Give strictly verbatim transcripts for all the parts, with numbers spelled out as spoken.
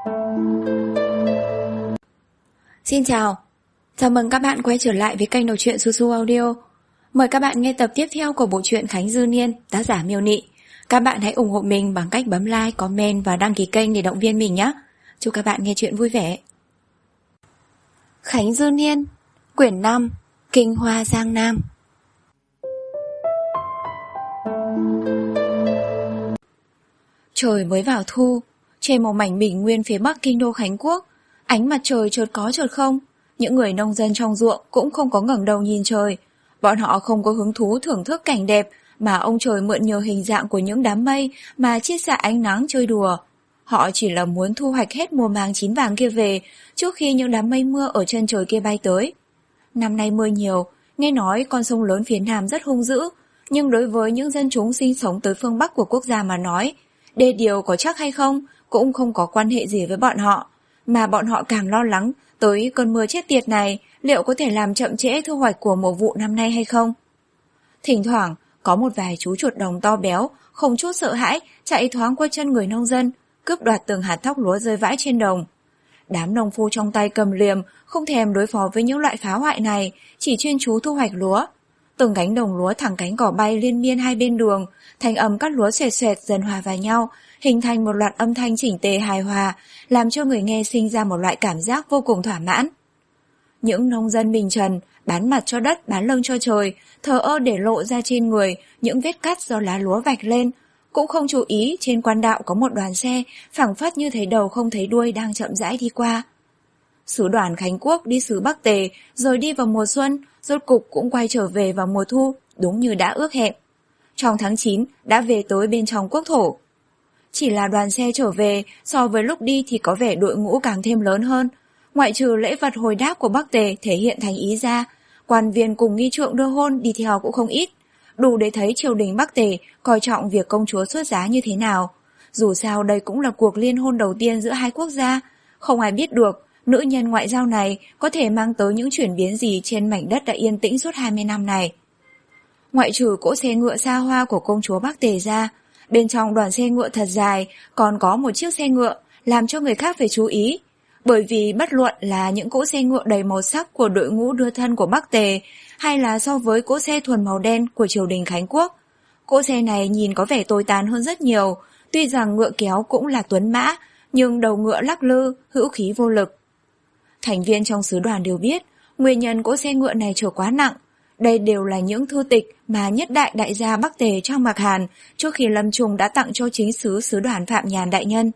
Xin chào, chào mừng các bạn quay trở lại với kênh đọc truyện Su Su Audio. Mời các bạn nghe tập tiếp theo của bộ truyện Khánh Dư Niên, tác giả Miêu Nị. Các bạn hãy ủng hộ mình bằng cách bấm like, comment và đăng ký kênh để động viên mình nhé. Chúc các bạn nghe truyện vui vẻ. Khánh Dư Niên, quyển năm, Kinh Hoa Giang Nam. Trời mới vào thu, trên một mảnh bình nguyên phía bắc kinh đô Khánh Quốc, ánh mặt trời chợt có chợt không. Những người nông dân trong ruộng cũng không có ngẩng đầu nhìn trời. Bọn họ không có hứng thú thưởng thức cảnh đẹp mà ông trời mượn nhờ hình dạng của những đám mây mà chiết xạ ánh nắng chơi đùa. Họ chỉ là muốn thu hoạch hết mùa màng chín vàng kia về trước khi những đám mây mưa ở chân trời kia bay tới. Năm nay mưa nhiều, nghe nói con sông lớn phía Nam rất hung dữ, nhưng đối với những dân chúng sinh sống tới phương Bắc của quốc gia mà nói, đê điều có chắc hay không cũng không có quan hệ gì với bọn họ, mà bọn họ càng lo lắng tới cơn mưa chết tiệt này liệu có thể làm chậm trễ thu hoạch của mùa vụ năm nay hay không. Thỉnh thoảng có một vài chú chuột đồng to béo không chút sợ hãi chạy thoáng qua chân người nông dân, cướp đoạt từng hạt thóc lúa rơi vãi trên đồng. Đám nông phu trong tay cầm liềm không thèm đối phó với những loại phá hoại này, chỉ chuyên chú thu hoạch lúa. Từng cánh đồng lúa thẳng cánh cỏ bay liên miên hai bên đường, thanh âm cắt lúa xoẹt xoẹt dần hòa vào nhau, hình thành một loạt âm thanh chỉnh tề hài hòa, làm cho người nghe sinh ra một loại cảm giác vô cùng thỏa mãn. Những nông dân bình trần, bán mặt cho đất, bán lưng cho trời, thờ ơ để lộ ra trên người những vết cắt do lá lúa vạch lên, cũng không chú ý trên quan đạo có một đoàn xe phảng phất như thấy đầu không thấy đuôi đang chậm rãi đi qua. Sứ đoàn Khánh Quốc đi xứ Bắc Tề, rồi đi vào mùa xuân, rốt cục cũng quay trở về vào mùa thu, đúng như đã ước hẹn. Trong tháng chín đã về tới bên trong quốc thổ. Chỉ là đoàn xe trở về, so với lúc đi thì có vẻ đội ngũ càng thêm lớn hơn. Ngoại trừ lễ vật hồi đáp của Bắc Tề thể hiện thành ý ra, quan viên cùng nghi trượng đưa hôn đi theo cũng không ít. Đủ để thấy triều đình Bắc Tề coi trọng việc công chúa xuất giá như thế nào. Dù sao đây cũng là cuộc liên hôn đầu tiên giữa hai quốc gia, không ai biết được nữ nhân ngoại giao này có thể mang tới những chuyển biến gì trên mảnh đất đã yên tĩnh suốt hai mươi năm này. Ngoại trừ cỗ xe ngựa xa hoa của công chúa Bắc Tề ra, bên trong đoàn xe ngựa thật dài còn có một chiếc xe ngựa làm cho người khác phải chú ý, bởi vì bất luận là những cỗ xe ngựa đầy màu sắc của đội ngũ đưa thân của Bắc Tề hay là so với cỗ xe thuần màu đen của triều đình Khánh Quốc, cỗ xe này nhìn có vẻ tồi tàn hơn rất nhiều. Tuy rằng ngựa kéo cũng là tuấn mã, nhưng đầu ngựa lắc lư, hữu khí vô lực. Thành viên trong sứ đoàn đều biết nguyên nhân cỗ xe ngựa này trở quá nặng. Đây đều là những thư tịch mà nhất đại đại gia Bắc Tề Trang Mạc Hàn trước khi lâm chung đã tặng cho chính sứ sứ đoàn Phạm Nhàn đại nhân.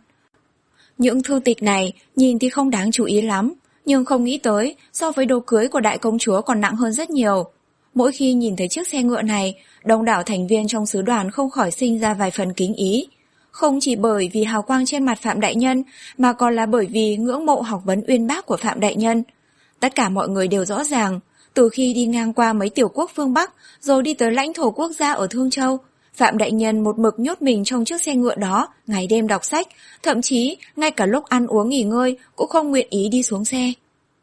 Những thư tịch này nhìn thì không đáng chú ý lắm, nhưng không nghĩ tới so với đồ cưới của đại công chúa còn nặng hơn rất nhiều. Mỗi khi nhìn thấy chiếc xe ngựa này, đông đảo thành viên trong sứ đoàn không khỏi sinh ra vài phần kính ý. Không chỉ bởi vì hào quang trên mặt Phạm đại nhân, mà còn là bởi vì ngưỡng mộ học vấn uyên bác của Phạm đại nhân. Tất cả mọi người đều rõ ràng, từ khi đi ngang qua mấy tiểu quốc phương Bắc rồi đi tới lãnh thổ quốc gia ở Thương Châu, Phạm đại nhân một mực nhốt mình trong chiếc xe ngựa đó, ngày đêm đọc sách, thậm chí ngay cả lúc ăn uống nghỉ ngơi cũng không nguyện ý đi xuống xe.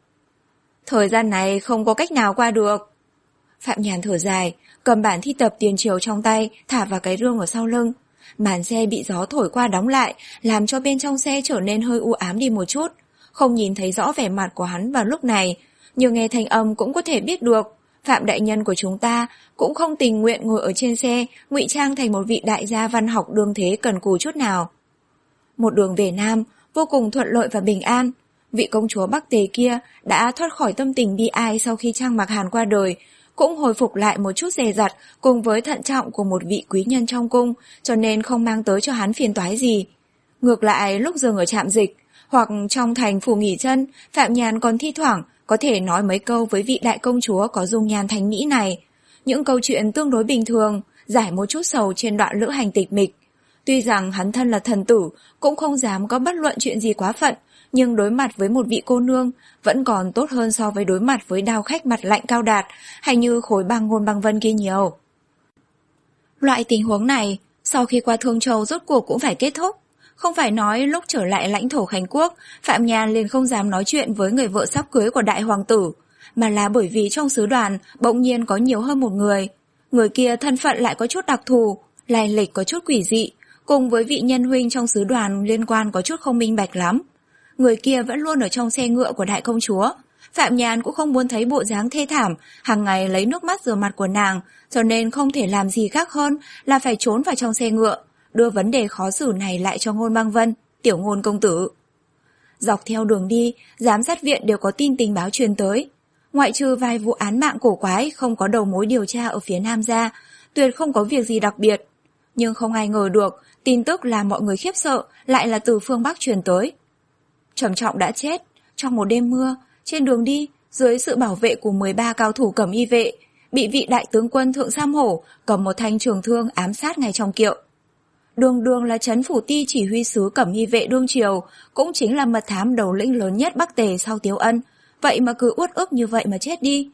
Thời gian này không có cách nào qua được. Phạm Nhàn thở dài, cầm bản thi tập tiền triều trong tay, thả vào cái rương ở sau lưng. Màn xe bị gió thổi qua đóng lại, làm cho bên trong xe trở nên hơi u ám đi một chút. Không nhìn thấy rõ vẻ mặt của hắn vào lúc này, nhưng nghe thanh âm cũng có thể biết được Phạm đại nhân của chúng ta cũng không tình nguyện ngồi ở trên xe, ngụy trang thành một vị đại gia văn học đương thế cần cù chút nào. Một đường về Nam, vô cùng thuận lợi và bình an. Vị công chúa Bắc Tề kia đã thoát khỏi tâm tình bi ai sau khi Trang Mạc Hàn qua đời, cũng hồi phục lại một chút dè dặt cùng với thận trọng của một vị quý nhân trong cung, cho nên không mang tới cho hắn phiền toái gì. Ngược lại, lúc dừng ở trạm dịch hoặc trong thành phủ nghỉ chân, Phạm Nhàn còn thi thoảng có thể nói mấy câu với vị đại công chúa có dung nhan thanh mỹ này. Những câu chuyện tương đối bình thường, giải một chút sầu trên đoạn lữ hành tịch mịch. Tuy rằng hắn thân là thần tử, cũng không dám có bất luận chuyện gì quá phận, nhưng đối mặt với một vị cô nương vẫn còn tốt hơn so với đối mặt với đao khách mặt lạnh cao đạt hay như khối băng ngôn băng vân kia nhiều. Loại tình huống này, sau khi qua Thương Châu rốt cuộc cũng phải kết thúc. Không phải nói lúc trở lại lãnh thổ Khánh Quốc, Phạm Nhàn liền không dám nói chuyện với người vợ sắp cưới của đại hoàng tử, mà là bởi vì trong sứ đoàn bỗng nhiên có nhiều hơn một người. Người kia thân phận lại có chút đặc thù, lai lịch có chút quỷ dị, cùng với vị nhân huynh trong sứ đoàn liên quan có chút không minh bạch lắm. người kia vẫn luôn ở trong xe ngựa của đại công chúa. Phạm Nhàn cũng không muốn thấy bộ dáng thê thảm, hàng ngày lấy nước mắt rửa mặt của nàng, cho nên không thể làm gì khác hơn là phải trốn vào trong xe ngựa, đưa vấn đề khó xử này lại cho Ngôn Băng Vân, tiểu Ngôn công tử. Dọc theo đường đi, giám sát viện đều có tin tình báo truyền tới. Ngoại trừ vài vụ án mạng cổ quái không có đầu mối điều tra ở phía Nam ra, tuyệt không có việc gì đặc biệt. Nhưng không ai ngờ được, tin tức làm mọi người khiếp sợ lại là từ phương Bắc truyền tới. Trầm Trọng đã chết, trong một đêm mưa, trên đường đi, dưới sự bảo vệ của mười ba cao thủ cẩm y vệ, bị vị đại tướng quân Thượng Sam Hổ cầm một thanh trường thương ám sát ngay trong kiệu. Đường đường là trấn phủ ti chỉ huy sứ cẩm y vệ đương triều, cũng chính là mật thám đầu lĩnh lớn nhất Bắc Tề sau Tiếu Ân, vậy mà cứ uất ức như vậy mà chết đi.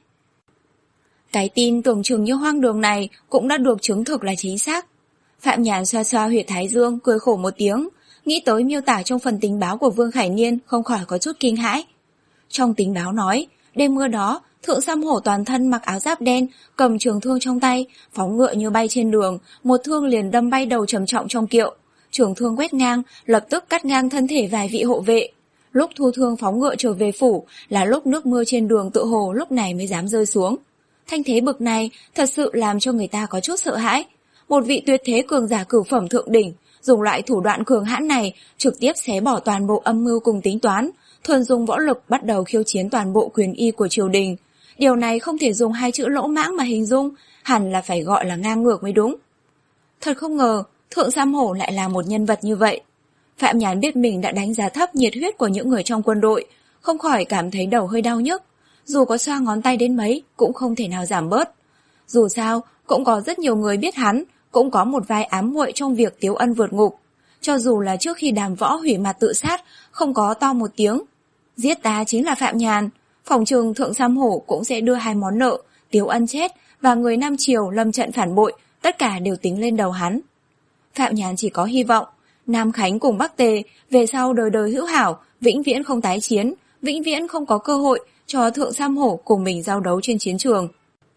Cái tin tưởng chừng như hoang đường này cũng đã được chứng thực là chính xác. Phạm Nhàn xoa xoa huyệt thái dương, cười khổ một tiếng, nghĩ tới miêu tả trong phần tình báo của Vương Khải Niên không khỏi có chút kinh hãi. Trong tình báo nói, đêm mưa đó, Thượng Sam Hổ toàn thân mặc áo giáp đen, cầm trường thương trong tay, phóng ngựa như bay trên đường, một thương liền đâm bay đầu Trầm Trọng trong kiệu. Trường thương quét ngang, lập tức cắt ngang thân thể vài vị hộ vệ. Lúc thu thương phóng ngựa trở về phủ là lúc nước mưa trên đường tự hồ lúc này mới dám rơi xuống. Thanh thế bực này thật sự làm cho người ta có chút sợ hãi. Một vị tuyệt thế cường giả cửu phẩm thượng đỉnh, dùng loại thủ đoạn cường hãn này trực tiếp xé bỏ toàn bộ âm mưu cùng tính toán, thuần dùng võ lực bắt đầu khiêu chiến toàn bộ quyền y của triều đình. Điều này không thể dùng hai chữ lỗ mãng mà hình dung, hẳn là phải gọi là ngang ngược mới đúng. Thật không ngờ, Thượng Sam Hổ lại là một nhân vật như vậy. Phạm Nhàn biết mình đã đánh giá thấp nhiệt huyết của những người trong quân đội, không khỏi cảm thấy đầu hơi đau nhức. Dù có xoa ngón tay đến mấy, cũng không thể nào giảm bớt. Dù sao, cũng có rất nhiều người biết hắn, cũng có một vai ám muội trong việc Tiếu Ân vượt ngục. Cho dù là trước khi Đàm Võ hủy mặt tự sát, không có to một tiếng. Giết ta chính là Phạm Nhàn, phòng trường Thượng Sam Hổ cũng sẽ đưa hai món nợ, Tiếu Ân chết và người Nam Triều lâm trận phản bội, tất cả đều tính lên đầu hắn. Phạm Nhàn chỉ có hy vọng, Nam Khánh cùng Bắc Tề về sau đời đời hữu hảo, vĩnh viễn không tái chiến, vĩnh viễn không có cơ hội cho Thượng Sam Hổ cùng mình giao đấu trên chiến trường.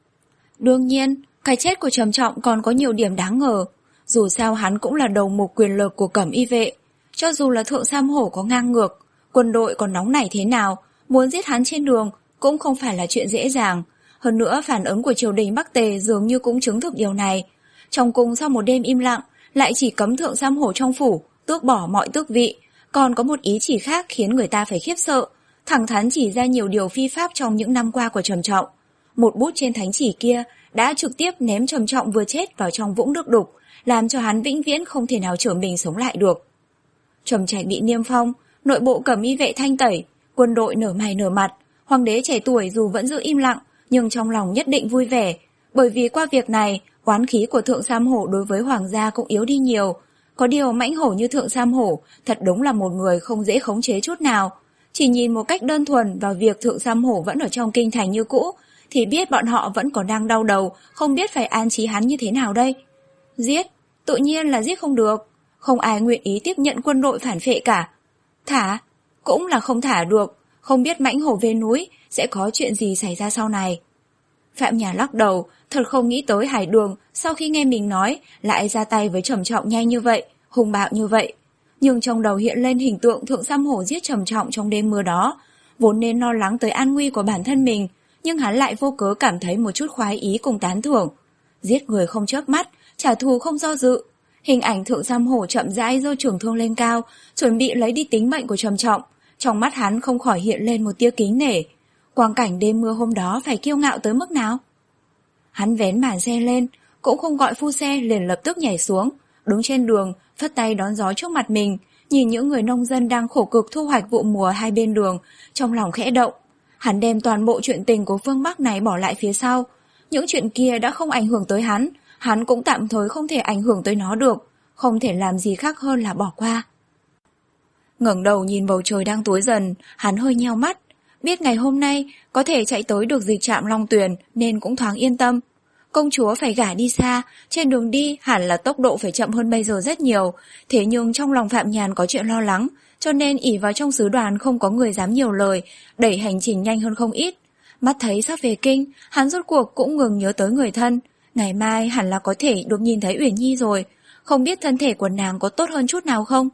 Đương nhiên, cái chết của Trầm Trọng còn có nhiều điểm đáng ngờ. Dù sao hắn cũng là đầu mục quyền lực của cẩm y vệ. Cho dù là Thượng Sam Hổ có ngang ngược, quân đội còn nóng nảy thế nào, muốn giết hắn trên đường cũng không phải là chuyện dễ dàng. Hơn nữa phản ứng của triều đình Bắc Tề dường như cũng chứng thực điều này. Trong cung sau một đêm im lặng, lại chỉ cấm Thượng Sam Hổ trong phủ, tước bỏ mọi tước vị. Còn có một ý chỉ khác khiến người ta phải khiếp sợ, thẳng thắn chỉ ra nhiều điều phi pháp trong những năm qua của Trầm Trọng. Một bút trên thánh chỉ kia đã trực tiếp ném Trầm Trọng vừa chết vào trong vũng nước đục, làm cho hắn vĩnh viễn không thể nào trở mình sống lại được. Trầm Trạch bị niêm phong, nội bộ cẩm y vệ thanh tẩy, quân đội nở mày nở mặt, hoàng đế trẻ tuổi dù vẫn giữ im lặng, nhưng trong lòng nhất định vui vẻ, bởi vì qua việc này, oán khí của Thượng Sam Hổ đối với hoàng gia cũng yếu đi nhiều. Có điều mãnh hổ như Thượng Sam Hổ thật đúng là một người không dễ khống chế chút nào. Chỉ nhìn một cách đơn thuần vào việc Thượng Sam Hổ vẫn ở trong kinh thành như cũ, thì biết bọn họ vẫn còn đang đau đầu, không biết phải an trí hắn như thế nào đây. Giết, tự nhiên là giết không được, không ai nguyện ý tiếp nhận quân đội phản phệ cả. Thả, cũng là không thả được, không biết mãnh hổ về núi sẽ có chuyện gì xảy ra sau này. Phạm Nhàn lắc đầu, thật không nghĩ tới Hải Đường sau khi nghe mình nói lại ra tay với Trầm Trọng nhanh như vậy, hung bạo như vậy. Nhưng trong đầu hiện lên hình tượng Thượng Sam Hổ giết Trầm Trọng trong đêm mưa đó, vốn nên lo lắng tới an nguy của bản thân mình, nhưng hắn lại vô cớ cảm thấy một chút khoái ý cùng tán thưởng. Giết người không chớp mắt, trả thù không do dự. Hình ảnh Thượng Sam Hổ chậm rãi giơ trường thương lên cao, chuẩn bị lấy đi tính mệnh của Trầm Trọng, trong mắt hắn không khỏi hiện lên một tia kính nể. Quang cảnh đêm mưa hôm đó phải kiêu ngạo tới mức nào? Hắn vén màn xe lên, cũng không gọi phu xe, liền lập tức nhảy xuống, đứng trên đường, phất tay đón gió trước mặt mình, nhìn những người nông dân đang khổ cực thu hoạch vụ mùa hai bên đường, trong lòng khẽ động. Hắn đem toàn bộ chuyện tình của phương Bắc này bỏ lại phía sau. Những chuyện kia đã không ảnh hưởng tới hắn, hắn cũng tạm thời không thể ảnh hưởng tới nó được, không thể làm gì khác hơn là bỏ qua. Ngẩng đầu nhìn bầu trời đang tối dần, hắn hơi nheo mắt, biết ngày hôm nay có thể chạy tới được dịch trạm Long Tuyền nên cũng thoáng yên tâm. Công chúa phải gả đi xa, trên đường đi hẳn là tốc độ phải chậm hơn bây giờ rất nhiều, thế nhưng trong lòng Phạm Nhàn có chuyện lo lắng, cho nên ỷ vào trong sứ đoàn không có người dám nhiều lời, đẩy hành trình nhanh hơn không ít. Mắt thấy sắp về kinh, hắn rốt cuộc cũng ngừng nhớ tới người thân. Ngày mai hẳn là có thể được nhìn thấy Uyển Nhi rồi, không biết thân thể của nàng có tốt hơn chút nào không?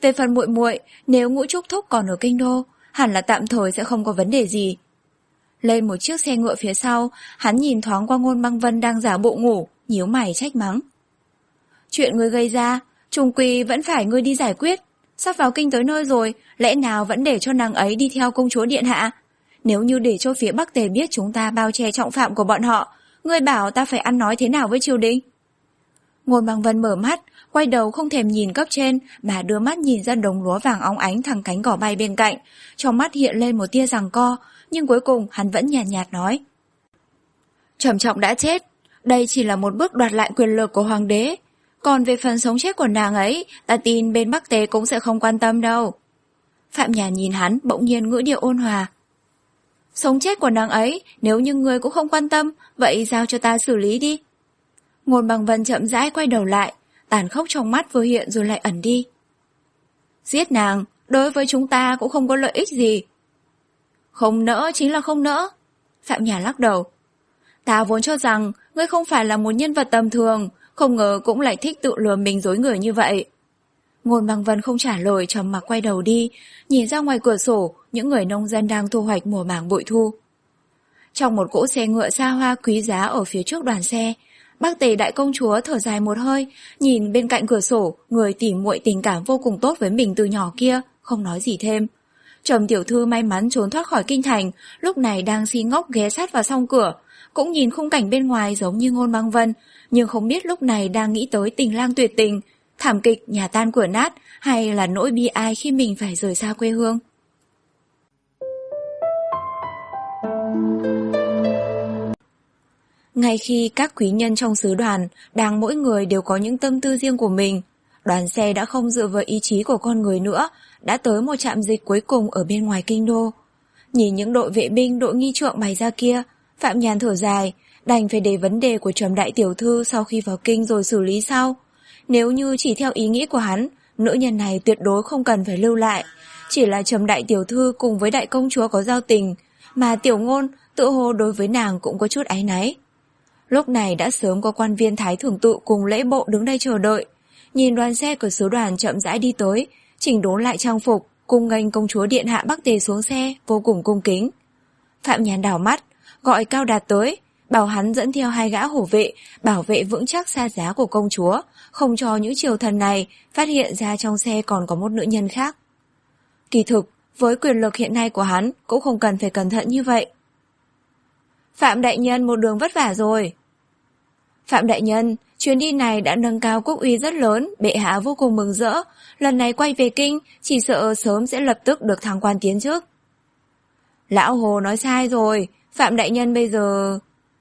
Về phần muội muội, nếu Ngũ Trúc Thúc còn ở kinh đô, hẳn là tạm thời sẽ không có vấn đề gì. Lên một chiếc xe ngựa phía sau, hắn nhìn thoáng qua Ngôn Băng Vân đang giả bộ ngủ, nhíu mày trách mắng. Chuyện ngươi gây ra, trùng quy vẫn phải ngươi đi giải quyết. Sắp vào kinh tới nơi rồi, lẽ nào vẫn để cho nàng ấy đi theo công chúa điện hạ? Nếu như để cho phía Bắc Tề biết chúng ta bao che trọng phạm của bọn họ, ngươi bảo ta phải ăn nói thế nào với triều đình? Ngôn Băng Vân mở mắt, quay đầu không thèm nhìn cấp trên mà đưa mắt nhìn ra đống lúa vàng óng ánh thẳng cánh cỏ bay bên cạnh, trong mắt hiện lên một tia giằng co, nhưng cuối cùng hắn vẫn nhàn nhạt, nhạt nói. Trầm Trọng đã chết, đây chỉ là một bước đoạt lại quyền lực của hoàng đế, còn về phần sống chết của nàng ấy, ta tin bên Bắc Tề cũng sẽ không quan tâm đâu. Phạm Nhàn nhìn hắn bỗng nhiên ngữ điệu ôn hòa. Sống chết của nàng ấy, nếu như ngươi cũng không quan tâm, vậy giao cho ta xử lý đi. Ngôn Băng Vân chậm rãi quay đầu lại, tàn khốc trong mắt vừa hiện rồi lại ẩn đi. Giết nàng, đối với chúng ta cũng không có lợi ích gì. Không nỡ chính là không nỡ. Phạm Nhàn lắc đầu. Ta vốn cho rằng ngươi không phải là một nhân vật tầm thường, không ngờ cũng lại thích tự lừa mình dối người như vậy. Ngôn Băng Vân không trả lời, trầm mặc quay đầu đi, nhìn ra ngoài cửa sổ, những người nông dân đang thu hoạch mùa màng bội thu. Trong một cỗ xe ngựa xa hoa quý giá ở phía trước đoàn xe, Bắc Tề đại công chúa thở dài một hơi, nhìn bên cạnh cửa sổ, người tỉ muội tình cảm vô cùng tốt với mình từ nhỏ kia, không nói gì thêm. Trầm tiểu thư may mắn trốn thoát khỏi kinh thành, lúc này đang si ngốc ghé sát vào song cửa, cũng nhìn khung cảnh bên ngoài giống như Ngôn Băng Vân, nhưng không biết lúc này đang nghĩ tới tình lang tuyệt tình, thảm kịch nhà tan cửa nát, hay là nỗi bi ai khi mình phải rời xa quê hương. Ngay khi các quý nhân trong sứ đoàn đang mỗi người đều có những tâm tư riêng của mình, đoàn xe đã không dựa vào ý chí của con người nữa, đã tới một trạm dịch cuối cùng ở bên ngoài kinh đô. Nhìn những đội vệ binh, đội nghi trượng bày ra kia, Phạm Nhàn thở dài, đành phải để vấn đề của Trầm đại tiểu thư sau khi vào kinh rồi xử lý sau. Nếu như chỉ theo ý nghĩ của hắn, nữ nhân này tuyệt đối không cần phải lưu lại, chỉ là Trầm đại tiểu thư cùng với đại công chúa có giao tình, mà Tiểu Ngôn tự hồ đối với nàng cũng có chút áy náy. Lúc này đã sớm có quan viên thái thưởng tự cùng lễ bộ đứng đây chờ đợi, nhìn đoàn xe của sứ đoàn chậm rãi đi tới, chỉnh đốn lại trang phục, cung nghênh công chúa điện hạ Bắc Tề xuống xe, vô cùng cung kính. Phạm Nhàn đảo mắt, gọi Cao Đạt tới, bảo hắn dẫn theo hai gã hổ vệ, bảo vệ vững chắc xa giá của công chúa, không cho những triều thần này phát hiện ra trong xe còn có một nữ nhân khác. Kỳ thực, với quyền lực hiện nay của hắn, cũng không cần phải cẩn thận như vậy. Phạm đại nhân một đường vất vả rồi. Phạm đại nhân, chuyến đi này đã nâng cao quốc uy rất lớn, bệ hạ vô cùng mừng rỡ, lần này quay về kinh, chỉ sợ sớm sẽ lập tức được thăng quan tiến chức. Lão Hồ nói sai rồi, Phạm đại nhân bây giờ...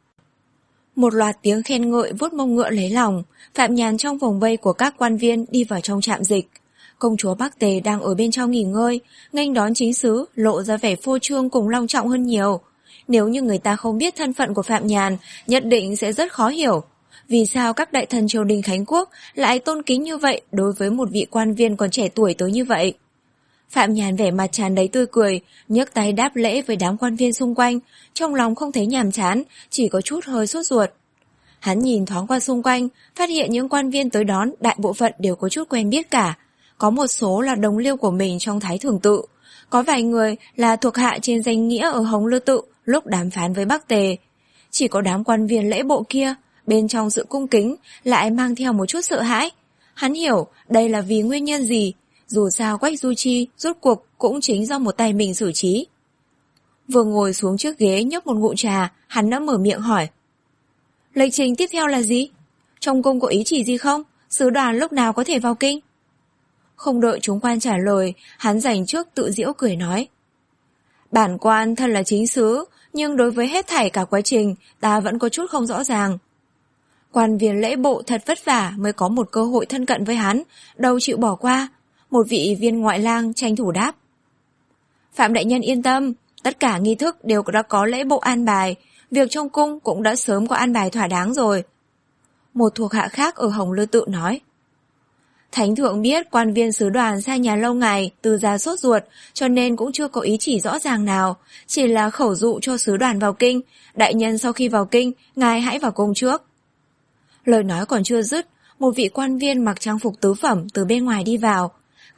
Một loạt tiếng khen ngợi vuốt mông ngựa lấy lòng, Phạm Nhàn trong vòng vây của các quan viên đi vào trong trạm dịch. Công chúa Bắc Tề đang ở bên trong nghỉ ngơi, nghênh đón chính sứ, lộ ra vẻ phô trương cùng long trọng hơn nhiều. Nếu như người ta không biết thân phận của Phạm Nhàn, nhất định sẽ rất khó hiểu. Vì sao các đại thần triều đình Khánh Quốc lại tôn kính như vậy đối với một vị quan viên còn trẻ tuổi tới như vậy? Phạm Nhàn vẻ mặt tràn đầy tươi cười, nhấc tay đáp lễ với đám quan viên xung quanh, trong lòng không thấy nhàm chán, chỉ có chút hơi sốt ruột. Hắn nhìn thoáng qua xung quanh, phát hiện những quan viên tới đón đại bộ phận đều có chút quen biết cả. Có một số là đồng liêu của mình trong Thái Thưởng Tự, có vài người là thuộc hạ trên danh nghĩa ở Hồng Lư Tự lúc đàm phán với Bắc Tề. Chỉ có đám quan viên lễ bộ kia, bên trong sự cung kính lại mang theo một chút sợ hãi. Hắn hiểu đây là vì nguyên nhân gì, dù sao Quách Du Chi rốt cuộc cũng chính do một tay mình xử trí. Vừa ngồi xuống chiếc ghế nhấp một ngụm trà, hắn đã mở miệng hỏi. Lịch trình tiếp theo là gì? Trong cung có ý chỉ gì không? Sứ đoàn lúc nào có thể vào kinh? Không đợi chúng quan trả lời, hắn dành trước tự giễu cười nói. Bản quan thân là chính sứ, nhưng đối với hết thảy cả quá trình, ta vẫn có chút không rõ ràng. Quan viên lễ bộ thật vất vả mới có một cơ hội thân cận với hắn, đâu chịu bỏ qua. Một vị viên ngoại lang tranh thủ đáp. Phạm đại nhân yên tâm, tất cả nghi thức đều đã có lễ bộ an bài, việc trong cung cũng đã sớm có an bài thỏa đáng rồi. Một thuộc hạ khác ở Hồng Lư Tự nói. Thánh thượng biết quan viên sứ đoàn xa nhà lâu ngày, từ già sốt ruột, cho nên cũng chưa có ý chỉ rõ ràng nào, chỉ là khẩu dụ cho sứ đoàn vào kinh, đại nhân sau khi vào kinh, ngài hãy vào cung trước. Lời nói còn chưa dứt, một vị quan viên mặc trang phục tứ phẩm từ bên ngoài đi vào.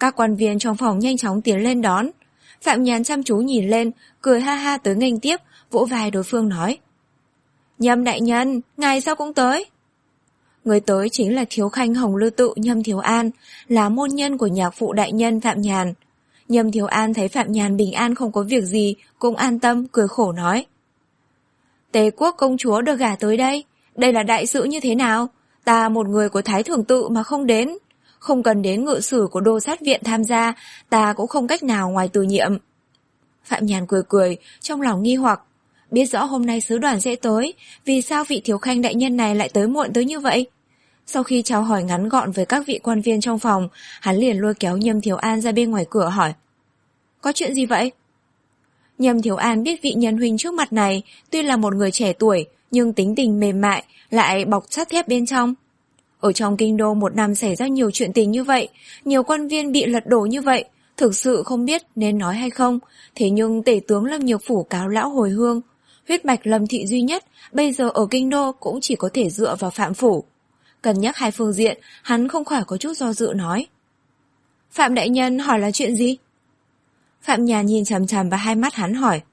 Các quan viên trong phòng nhanh chóng tiến lên đón. Phạm Nhàn chăm chú nhìn lên, cười ha ha tới nghênh tiếp, vỗ vai đối phương nói. Nhâm đại nhân, ngài sao cũng tới? Người tới chính là thiếu khanh Hồng Lư Tự Nhâm Thiếu An, là môn nhân của nhạc phụ đại nhân Phạm Nhàn. Nhâm Thiếu An thấy Phạm Nhàn bình an không có việc gì, cũng an tâm, cười khổ nói. Tề quốc công chúa được gả tới đây, đây là đại sự như thế nào? Ta một người của Thái Thường Tự mà không đến. Không cần đến ngự sử của đô sát viện tham gia, ta cũng không cách nào ngoài từ nhiệm. Phạm Nhàn cười cười, trong lòng nghi hoặc. Biết rõ hôm nay sứ đoàn sẽ tới, vì sao vị thiếu khanh đại nhân này lại tới muộn tới như vậy? Sau khi chào hỏi ngắn gọn với các vị quan viên trong phòng, hắn liền lôi kéo Nhâm Thiếu An ra bên ngoài cửa hỏi. Có chuyện gì vậy? Nhâm Thiếu An biết vị nhân huynh trước mặt này tuy là một người trẻ tuổi, nhưng tính tình mềm mại, lại bọc sắt thép bên trong. Ở trong kinh đô một năm xảy ra nhiều chuyện tình như vậy, nhiều quan viên bị lật đổ như vậy, thực sự không biết nên nói hay không. Thế nhưng tể tướng Lâm Nhược Phủ cáo lão hồi hương, huyết mạch Lâm thị duy nhất, bây giờ ở kinh đô cũng chỉ có thể dựa vào Phạm phủ. Cân nhắc hai phương diện, hắn không khỏi có chút do dự nói. Phạm đại nhân hỏi là chuyện gì? Phạm Nhàn nhìn chằm chằm vào hai mắt hắn hỏi.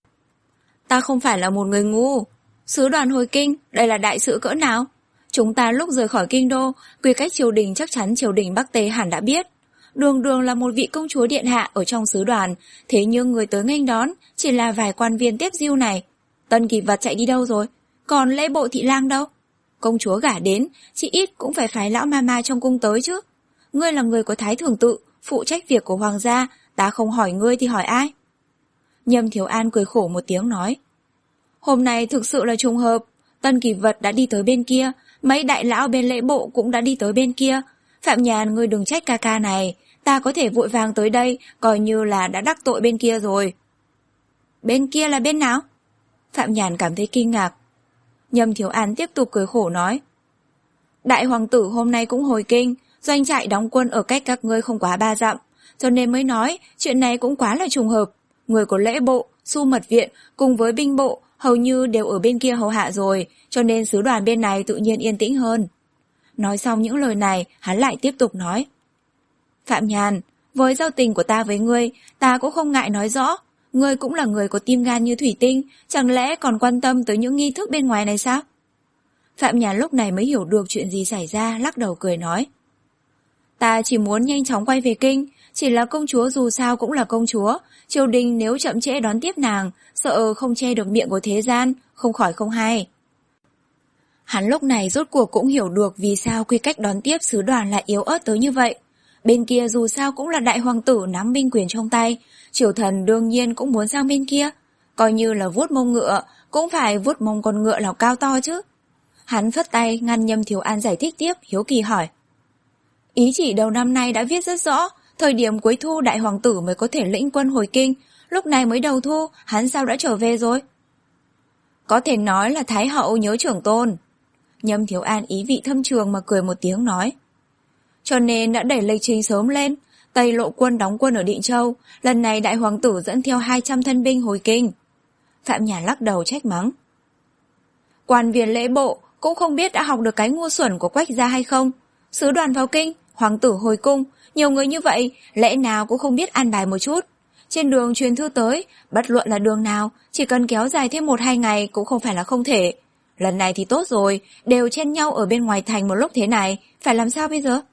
Ta không phải là một người ngu. Sứ đoàn hồi kinh, đây là đại sự cỡ nào? Chúng ta lúc rời khỏi kinh đô, quy cách triều đình chắc chắn triều đình Bắc Tề hẳn đã biết. Đường đường là một vị công chúa điện hạ ở trong sứ đoàn, thế nhưng người tới nghênh đón chỉ là vài quan viên tiếp diêu này. Tân Kỳ Vật chạy đi đâu rồi? Còn lễ bộ thị lang đâu? Công chúa gả đến, chỉ ít cũng phải phái lão mama trong cung tới chứ. Ngươi là người của Thái Thường Tự, phụ trách việc của hoàng gia, ta không hỏi ngươi thì hỏi ai? Nhâm Thiếu An cười khổ một tiếng nói. Hôm nay thực sự là trùng hợp, Tân Kỳ Vật đã đi tới bên kia, mấy đại lão bên lễ bộ cũng đã đi tới bên kia. Phạm Nhàn, ngươi đừng trách ca ca này, ta có thể vội vàng tới đây, coi như là đã đắc tội bên kia rồi. Bên kia là bên nào? Phạm Nhàn cảm thấy kinh ngạc. Nhâm Thiếu An tiếp tục cười khổ nói. Đại hoàng tử hôm nay cũng hồi kinh, doanh trại đóng quân ở cách các ngươi không quá ba dặm, cho nên mới nói chuyện này cũng quá là trùng hợp. Người của lễ bộ, Xu Mật Viện cùng với binh bộ hầu như đều ở bên kia hầu hạ rồi, cho nên sứ đoàn bên này tự nhiên yên tĩnh hơn. Nói xong những lời này, hắn lại tiếp tục nói. Phạm Nhàn, với giao tình của ta với ngươi, ta cũng không ngại nói rõ. Ngươi cũng là người có tim gan như thủy tinh, chẳng lẽ còn quan tâm tới những nghi thức bên ngoài này sao? Phạm Nhàn lúc này mới hiểu được chuyện gì xảy ra, lắc đầu cười nói. Ta chỉ muốn nhanh chóng quay về kinh, chỉ là công chúa dù sao cũng là công chúa, triều đình nếu chậm trễ đón tiếp nàng, sợ không che được miệng của thế gian, không khỏi không hay. Hắn lúc này rốt cuộc cũng hiểu được vì sao quy cách đón tiếp sứ đoàn lại yếu ớt tới như vậy. Bên kia dù sao cũng là đại hoàng tử nắm binh quyền trong tay, triều thần đương nhiên cũng muốn sang bên kia. Coi như là vuốt mông ngựa, cũng phải vuốt mông con ngựa nào cao to chứ. Hắn phất tay ngăn Nhâm Thiếu An giải thích tiếp, hiếu kỳ hỏi. Ý chỉ đầu năm nay đã viết rất rõ, thời điểm cuối thu đại hoàng tử mới có thể lĩnh quân hồi kinh, lúc này mới đầu thu, hắn sao đã trở về rồi? Có thể nói là Thái hậu nhớ trưởng tôn. Nhâm Thiếu An ý vị thâm trường mà cười một tiếng nói. Cho nên đã đẩy lịch trình sớm lên, Tây Lộ quân đóng quân ở Định Châu, lần này đại hoàng tử dẫn theo hai trăm thân binh hồi kinh. Phạm Nhàn lắc đầu trách mắng. Quan viên lễ bộ cũng không biết đã học được cái ngu xuẩn của Quách gia hay không. Sứ đoàn vào kinh, hoàng tử hồi cung, nhiều người như vậy, lẽ nào cũng không biết an bài một chút. Trên đường truyền thư tới, bất luận là đường nào, chỉ cần kéo dài thêm một hai ngày cũng không phải là không thể. Lần này thì tốt rồi, đều chen nhau ở bên ngoài thành một lúc thế này, phải làm sao bây giờ?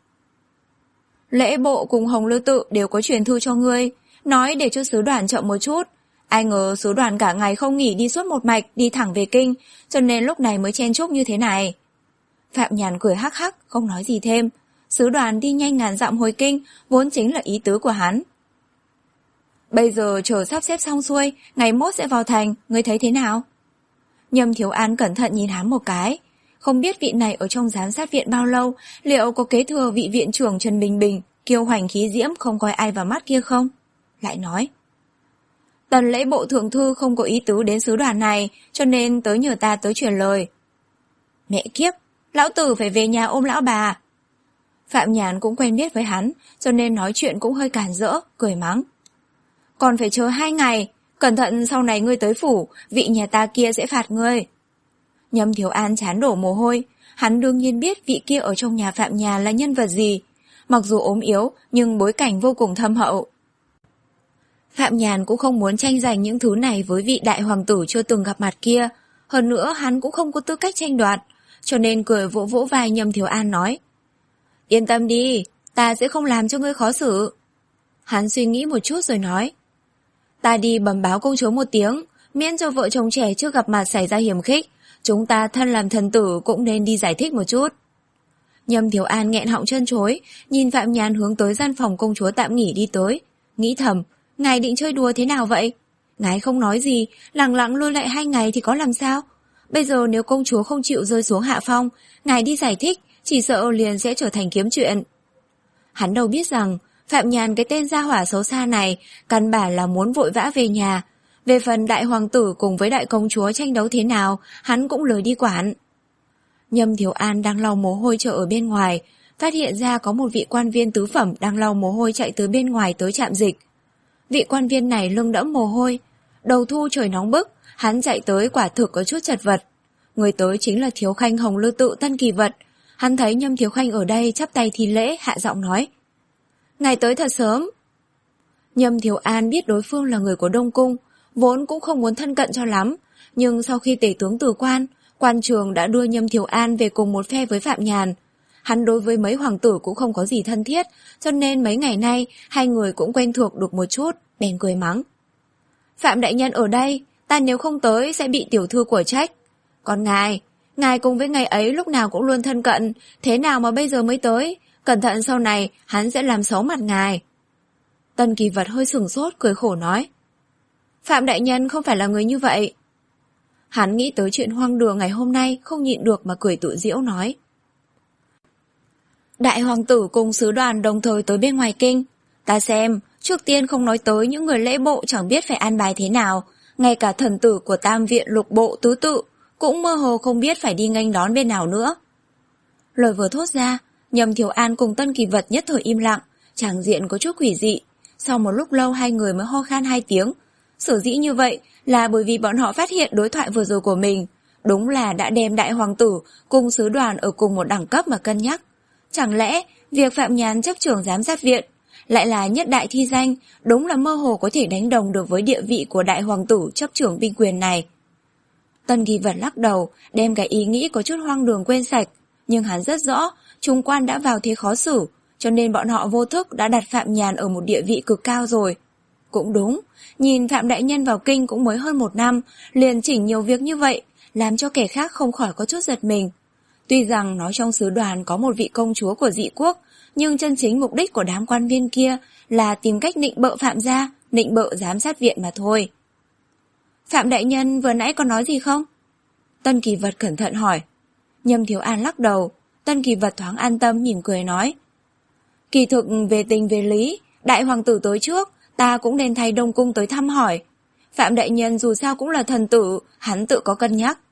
Lễ bộ cùng Hồng Lư Tự đều có truyền thư cho ngươi, nói để cho sứ đoàn chậm một chút. Ai ngờ sứ đoàn cả ngày không nghỉ đi suốt một mạch, đi thẳng về kinh, cho nên lúc này mới chen chúc như thế này. Phạm Nhàn cười hắc hắc, không nói gì thêm. Sứ đoàn đi nhanh ngàn dặm hồi kinh, vốn chính là ý tứ của hắn. Bây giờ chờ sắp xếp xong xuôi, ngày mốt sẽ vào thành, ngươi thấy thế nào? Nhâm Thiếu An cẩn thận nhìn hắn một cái. Không biết vị này ở trong giám sát viện bao lâu, liệu có kế thừa vị viện trưởng Trần Bình Bình, kiêu hoành khí diễm không coi ai vào mắt kia không? Lại nói. Tần lễ bộ thượng thư không có ý tứ đến sứ đoàn này, cho nên tới nhờ ta tới truyền lời. Mẹ kiếp, lão tử phải về nhà ôm lão bà. Phạm Nhàn cũng quen biết với hắn, cho nên nói chuyện cũng hơi cản rỡ, cười mắng. Còn phải chờ hai ngày, cẩn thận sau này ngươi tới phủ, vị nhà ta kia sẽ phạt ngươi. Nhâm Thiếu An chán đổ mồ hôi, hắn đương nhiên biết vị kia ở trong nhà Phạm Nhàn là nhân vật gì. mặc dù ốm yếu nhưng bối cảnh vô cùng thâm hậu. Phạm Nhàn cũng không muốn tranh giành những thứ này với vị đại hoàng tử chưa từng gặp mặt kia, hơn nữa hắn cũng không có tư cách tranh đoạt, cho nên cười vỗ vỗ vai Nhâm Thiếu An nói: Yên tâm đi, ta sẽ không làm cho ngươi khó xử. Hắn suy nghĩ một chút rồi nói: Ta đi bẩm báo công chúa một tiếng, miễn cho vợ chồng trẻ chưa gặp mặt xảy ra hiểm khích, chúng ta thân làm thần tử cũng nên đi giải thích một chút. Nhâm Thiếu An nghẹn họng chân chối, nhìn Phạm Nhàn hướng tới gian phòng công chúa tạm nghỉ đi tới, nghĩ thầm, ngài định chơi đùa thế nào vậy? Ngài không nói gì, lặng lặng lôi lại hai ngày thì có làm sao? Bây giờ nếu công chúa không chịu rơi xuống hạ phong, ngài đi giải thích, chỉ sợ liền sẽ trở thành kiếm chuyện. Hắn đâu biết rằng, Phạm Nhàn cái tên gia hỏa xấu xa này, căn bản là muốn vội vã về nhà. Về phần đại hoàng tử cùng với đại công chúa tranh đấu thế nào, hắn cũng lười đi quản. Nhâm Thiếu An đang lau mồ hôi chờ ở bên ngoài, phát hiện ra có một vị quan viên tứ phẩm đang lau mồ hôi chạy tới bên ngoài tới trạm dịch. Vị quan viên này lưng đẫm mồ hôi, đầu thu trời nóng bức, hắn chạy tới quả thực có chút chật vật. Người tới chính là Thiếu Khanh Hồng Lư Tự Tân Kỳ Vật. Hắn thấy Nhâm Thiếu Khanh ở đây chắp tay thi lễ, hạ giọng nói: Ngài tới thật sớm. Nhâm Thiếu An biết đối phương là người của Đông Cung, vốn cũng không muốn thân cận cho lắm, nhưng sau khi tể tướng từ quan, quan trường đã đưa Nhâm Thiếu An về cùng một phe với Phạm Nhàn. Hắn đối với mấy hoàng tử cũng không có gì thân thiết, cho nên mấy ngày nay hai người cũng quen thuộc được một chút, bèn cười mắng: Phạm đại nhân ở đây, ta nếu không tới sẽ bị tiểu thư của trách. Còn ngài, ngài cùng với ngày ấy lúc nào cũng luôn thân cận, thế nào mà bây giờ mới tới? Cẩn thận sau này hắn sẽ làm xấu mặt ngài. Tân Kỳ Vật hơi sửng sốt cười khổ nói: Phạm đại nhân không phải là người như vậy. Hắn nghĩ tới chuyện hoang đường ngày hôm nay, không nhịn được mà cười tự giễu nói: Đại hoàng tử cùng sứ đoàn đồng thời tới bên ngoài kinh. Ta xem, trước tiên không nói tới những người lễ bộ chẳng biết phải an bài thế nào, ngay cả thần tử của tam viện lục bộ tứ tự cũng mơ hồ không biết phải đi nghênh đón bên nào nữa. Lời vừa thốt ra, Nhâm Thiếu An cùng Tân Kỳ Vật nhất thời im lặng, tràng diện có chút quỷ dị. Sau một lúc lâu hai người mới ho khan hai tiếng. Sở dĩ như vậy là bởi vì bọn họ phát hiện đối thoại vừa rồi của mình đúng là đã đem đại hoàng tử cùng sứ đoàn ở cùng một đẳng cấp mà cân nhắc. Chẳng lẽ việc Phạm Nhàn chấp trưởng giám sát viện lại là nhất đại thi danh, đúng là mơ hồ có thể đánh đồng được với địa vị của đại hoàng tử chấp trưởng binh quyền này. Tân Kỳ Vật lắc đầu, đem cái ý nghĩ có chút hoang đường quên sạch, nhưng hắn rất rõ trung quan đã vào thế khó xử, cho nên bọn họ vô thức đã đặt Phạm Nhàn ở một địa vị cực cao rồi. Cũng đúng, nhìn Phạm đại nhân vào kinh cũng mới hơn một năm, liền chỉnh nhiều việc như vậy, làm cho kẻ khác không khỏi có chút giật mình. Tuy rằng nói trong sứ đoàn có một vị công chúa của dị quốc, nhưng chân chính mục đích của đám quan viên kia là tìm cách nịnh bợ Phạm gia, nịnh bợ giám sát viện mà thôi. Phạm đại nhân vừa nãy có nói gì không? Tân Kỳ Vật cẩn thận hỏi. Nhâm Thiếu An lắc đầu. Tân Kỳ Vật thoáng an tâm mỉm cười nói: Kỳ thực về tình về lý, đại hoàng tử tới trước, ta cũng nên thay Đông Cung tới thăm hỏi. Phạm đại nhân dù sao cũng là thần tử, hắn tự có cân nhắc.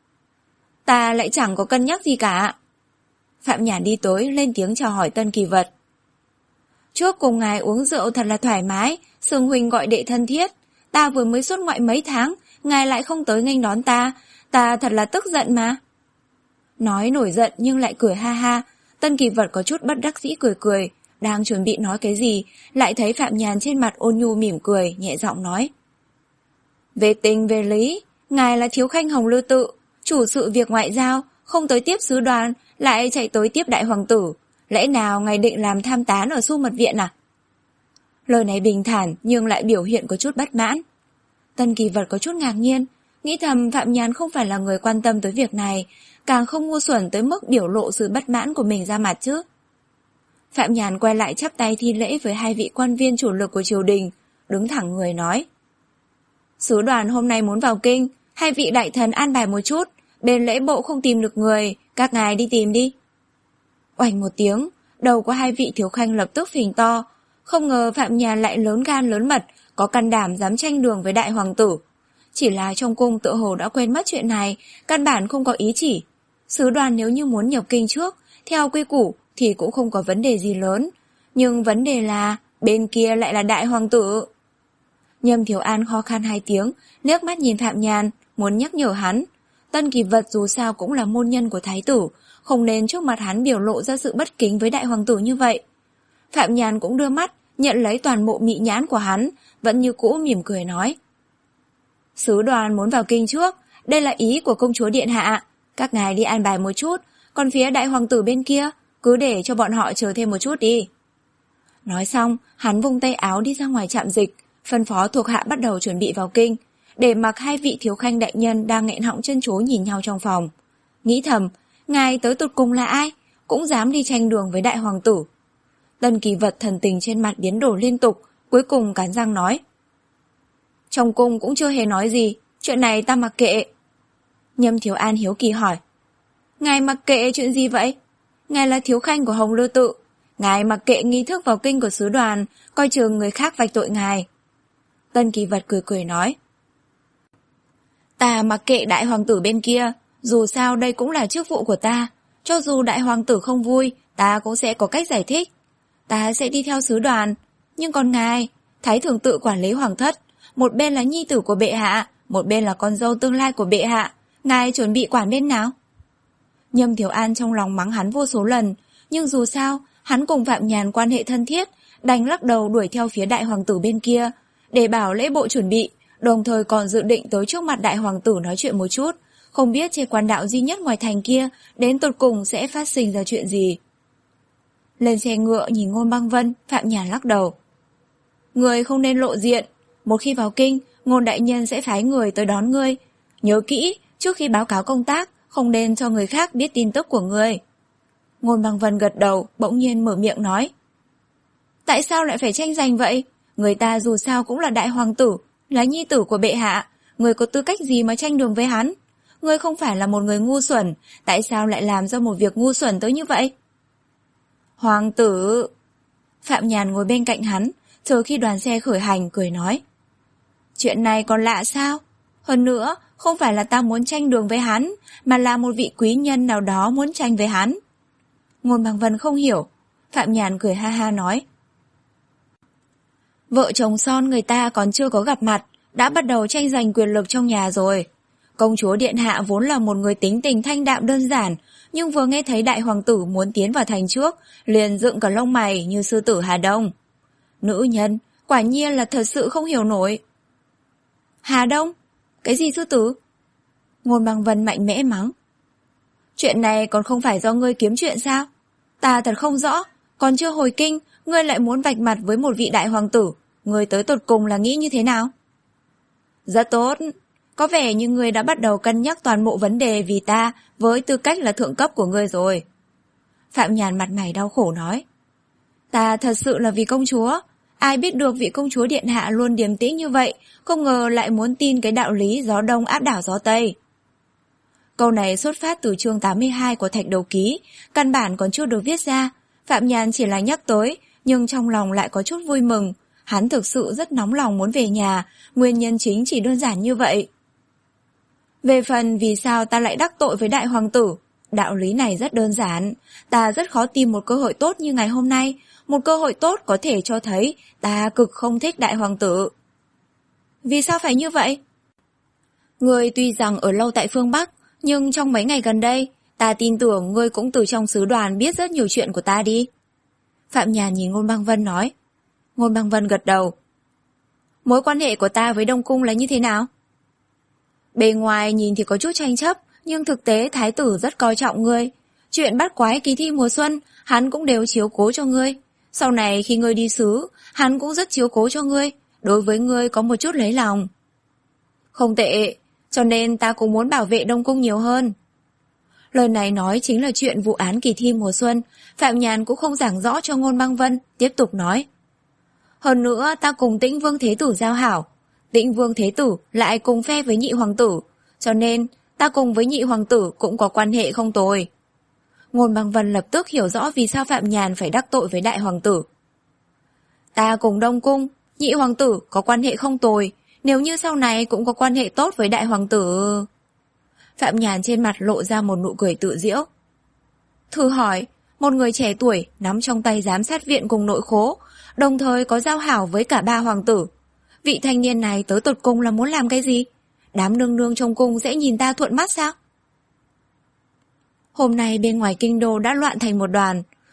Ta lại chẳng có cân nhắc gì cả. Phạm Nhàn đi tới lên tiếng chào hỏi Tân Kỳ Vật. Trước cùng ngài uống rượu thật là thoải mái, Sương huynh gọi đệ thân thiết. Ta vừa mới xuất ngoại mấy tháng, ngài lại không tới nghênh đón ta, ta thật là tức giận mà. Nói nổi giận nhưng lại cười ha ha. Tân Kỳ Vật có chút bất đắc dĩ cười cười, đang chuẩn bị nói cái gì, lại thấy Phạm Nhàn trên mặt ôn nhu mỉm cười, nhẹ giọng nói: Về tình về lý, ngài là Thiếu Khanh Hồng Lư Tự, chủ sự việc ngoại giao, không tới tiếp sứ đoàn, lại chạy tới tiếp đại hoàng tử. Lẽ nào ngài định làm tham tán ở Xu Mật Viện à? Lời này bình thản nhưng lại biểu hiện có chút bất mãn. Tân Kỳ Vật có chút ngạc nhiên, nghĩ thầm Phạm Nhàn không phải là người quan tâm tới việc này, càng không ngu xuẩn tới mức biểu lộ sự bất mãn của mình ra mặt chứ. Phạm Nhàn quay lại chắp tay thi lễ với hai vị quan viên chủ lực của triều đình, đứng thẳng người nói: Sứ đoàn hôm nay muốn vào kinh, hai vị đại thần an bài một chút, bên lễ bộ không tìm được người, các ngài đi tìm đi. Oành một tiếng, đầu của hai vị thiếu khanh lập tức phình to, không ngờ Phạm Nhàn lại lớn gan lớn mật, có can đảm dám tranh đường với đại hoàng tử. Chỉ là trong cung tựa hồ đã quên mất chuyện này, căn bản không có ý chỉ. Sứ đoàn nếu như muốn nhập kinh trước, theo quy củ thì cũng không có vấn đề gì lớn, nhưng vấn đề là bên kia lại là đại hoàng tử. Nhâm Thiếu An khó khăn hai tiếng, liếc mắt nhìn Phạm Nhàn, muốn nhắc nhở hắn. Tân Kỳ Vật dù sao cũng là môn nhân của thái tử, không nên trước mặt hắn biểu lộ ra sự bất kính với đại hoàng tử như vậy. Phạm Nhàn cũng đưa mắt, nhận lấy toàn bộ mị nhãn của hắn, vẫn như cũ mỉm cười nói. Sứ đoàn muốn vào kinh trước, đây là ý của công chúa điện hạ. Các ngài đi an bài một chút, còn phía đại hoàng tử bên kia, cứ để cho bọn họ chờ thêm một chút đi. Nói xong, hắn vung tay áo đi ra ngoài trạm dịch, phân phó thuộc hạ bắt đầu chuẩn bị vào kinh, để mặc hai vị thiếu khanh đại nhân đang nghẹn họng chân chối nhìn nhau trong phòng. Nghĩ thầm, ngài tới tụt cùng là ai, cũng dám đi tranh đường với đại hoàng tử. Tân Kỳ Vật thần tình trên mặt biến đổi liên tục, cuối cùng cắn răng nói. Trong cung cũng chưa hề nói gì, chuyện này ta mặc kệ. Nhâm Thiếu An hiếu kỳ hỏi. Ngài mặc kệ chuyện gì vậy? Ngài là thiếu khanh của Hồng Lư Tự, ngài mặc kệ nghi thức vào kinh của sứ đoàn, coi chừng người khác vạch tội ngài. Tân Kỳ Vật cười cười nói. Ta mặc kệ đại hoàng tử bên kia, dù sao đây cũng là chức vụ của ta, cho dù đại hoàng tử không vui, ta cũng sẽ có cách giải thích. Ta sẽ đi theo sứ đoàn, nhưng còn ngài, Thái Thường Tự quản lý hoàng thất, một bên là nhi tử của bệ hạ, một bên là con dâu tương lai của bệ hạ, ngài chuẩn bị quản bên nào? Nhâm Thiếu An trong lòng mắng hắn vô số lần, nhưng dù sao, hắn cùng Phạm Nhàn quan hệ thân thiết, đành lắc đầu đuổi theo phía đại hoàng tử bên kia, để bảo lễ bộ chuẩn bị, đồng thời còn dự định tới trước mặt đại hoàng tử nói chuyện một chút, không biết trên quan đạo duy nhất ngoài thành kia, đến tột cùng sẽ phát sinh ra chuyện gì. Lên xe ngựa nhìn Ngôn Băng Vân, Phạm Nhàn lắc đầu. Người không nên lộ diện, một khi vào kinh, Ngôn đại nhân sẽ phái người tới đón ngươi. Nhớ kỹ, trước khi báo cáo công tác, không nên cho người khác biết tin tức của ngươi. Ngôn Băng Vân gật đầu, bỗng nhiên mở miệng nói. Tại sao lại phải tranh giành vậy? Người ta dù sao cũng là đại hoàng tử, là nhi tử của bệ hạ, người có tư cách gì mà tranh đường với hắn? Ngươi không phải là một người ngu xuẩn, tại sao lại làm ra một việc ngu xuẩn tới như vậy? Hoàng tử... Phạm Nhàn ngồi bên cạnh hắn, chờ khi đoàn xe khởi hành, cười nói. Chuyện này còn lạ sao? Hơn nữa, không phải là ta muốn tranh đường với hắn, mà là một vị quý nhân nào đó muốn tranh với hắn. Ngôn Băng Vân không hiểu. Phạm Nhàn cười ha ha nói. Vợ chồng son người ta còn chưa có gặp mặt, đã bắt đầu tranh giành quyền lực trong nhà rồi. Công chúa điện hạ vốn là một người tính tình thanh đạm đơn giản, nhưng vừa nghe thấy đại hoàng tử muốn tiến vào thành trước, liền dựng cả lông mày như sư tử Hà Đông. Nữ nhân, quả nhiên là thật sự không hiểu nổi. Hà Đông? Cái gì sư tử? Ngôn Băng Vân mạnh mẽ mắng. Chuyện này còn không phải do ngươi kiếm chuyện sao? Ta thật không rõ, còn chưa hồi kinh, ngươi lại muốn vạch mặt với một vị đại hoàng tử, ngươi tới tột cùng là nghĩ như thế nào? Rất tốt, có vẻ như ngươi đã bắt đầu cân nhắc toàn bộ vấn đề vì ta với tư cách là thượng cấp của ngươi rồi. Phạm Nhàn mặt mày đau khổ nói. Ta thật sự là vì công chúa, ai biết được vị công chúa điện hạ luôn điềm tĩnh như vậy, không ngờ lại muốn tin cái đạo lý gió đông áp đảo gió tây. Câu này xuất phát từ chương tám mươi hai của Thạch Đầu Ký, căn bản còn chưa được viết ra. Phạm Nhàn chỉ là nhắc tới, nhưng trong lòng lại có chút vui mừng. Hắn thực sự rất nóng lòng muốn về nhà, nguyên nhân chính chỉ đơn giản như vậy. Về phần vì sao ta lại đắc tội với đại hoàng tử, đạo lý này rất đơn giản. Ta rất khó tìm một cơ hội tốt như ngày hôm nay, một cơ hội tốt có thể cho thấy ta cực không thích đại hoàng tử. Vì sao phải như vậy? Ngươi tuy rằng ở lâu tại phương Bắc, nhưng trong mấy ngày gần đây, ta tin tưởng ngươi cũng từ trong sứ đoàn biết rất nhiều chuyện của ta đi. Phạm Nhàn nhìn Ngôn Băng Vân nói. Ngôn Băng Vân gật đầu. Mối quan hệ của ta với Đông Cung là như thế nào? Bề ngoài nhìn thì có chút tranh chấp, nhưng thực tế thái tử rất coi trọng ngươi. Chuyện bắt quái kỳ thi mùa xuân, hắn cũng đều chiếu cố cho ngươi. Sau này khi ngươi đi sứ, hắn cũng rất chiếu cố cho ngươi, đối với ngươi có một chút lấy lòng. Không tệ, cho nên ta cũng muốn bảo vệ Đông Cung nhiều hơn. Lời này nói chính là chuyện vụ án kỳ thi mùa xuân, Phạm Nhàn cũng không giảng rõ cho Ngôn Băng Vân, tiếp tục nói. Hơn nữa ta cùng Tĩnh Vương Thế Tử giao hảo, Tĩnh Vương Thế Tử lại cùng phe với nhị hoàng tử, cho nên ta cùng với nhị hoàng tử cũng có quan hệ không tồi. Ngôn Băng Vân lập tức hiểu rõ vì sao Phạm Nhàn phải đắc tội với đại hoàng tử. Ta cùng Đông Cung, nhị hoàng tử có quan hệ không tồi, nếu như sau này cũng có quan hệ tốt với đại hoàng tử... Phạm Nhàn trên mặt lộ ra một nụ cười tự giễu. Thử hỏi, một người trẻ tuổi nắm trong tay giám sát viện cùng nội khố, đồng thời có giao hảo với cả ba hoàng tử. Vị thanh niên này tới tột cùng là muốn làm cái gì? Đám nương nương trong cung sẽ nhìn ta thuận mắt sao? Hôm nay bên ngoài kinh đô đã loạn thành một đoàn.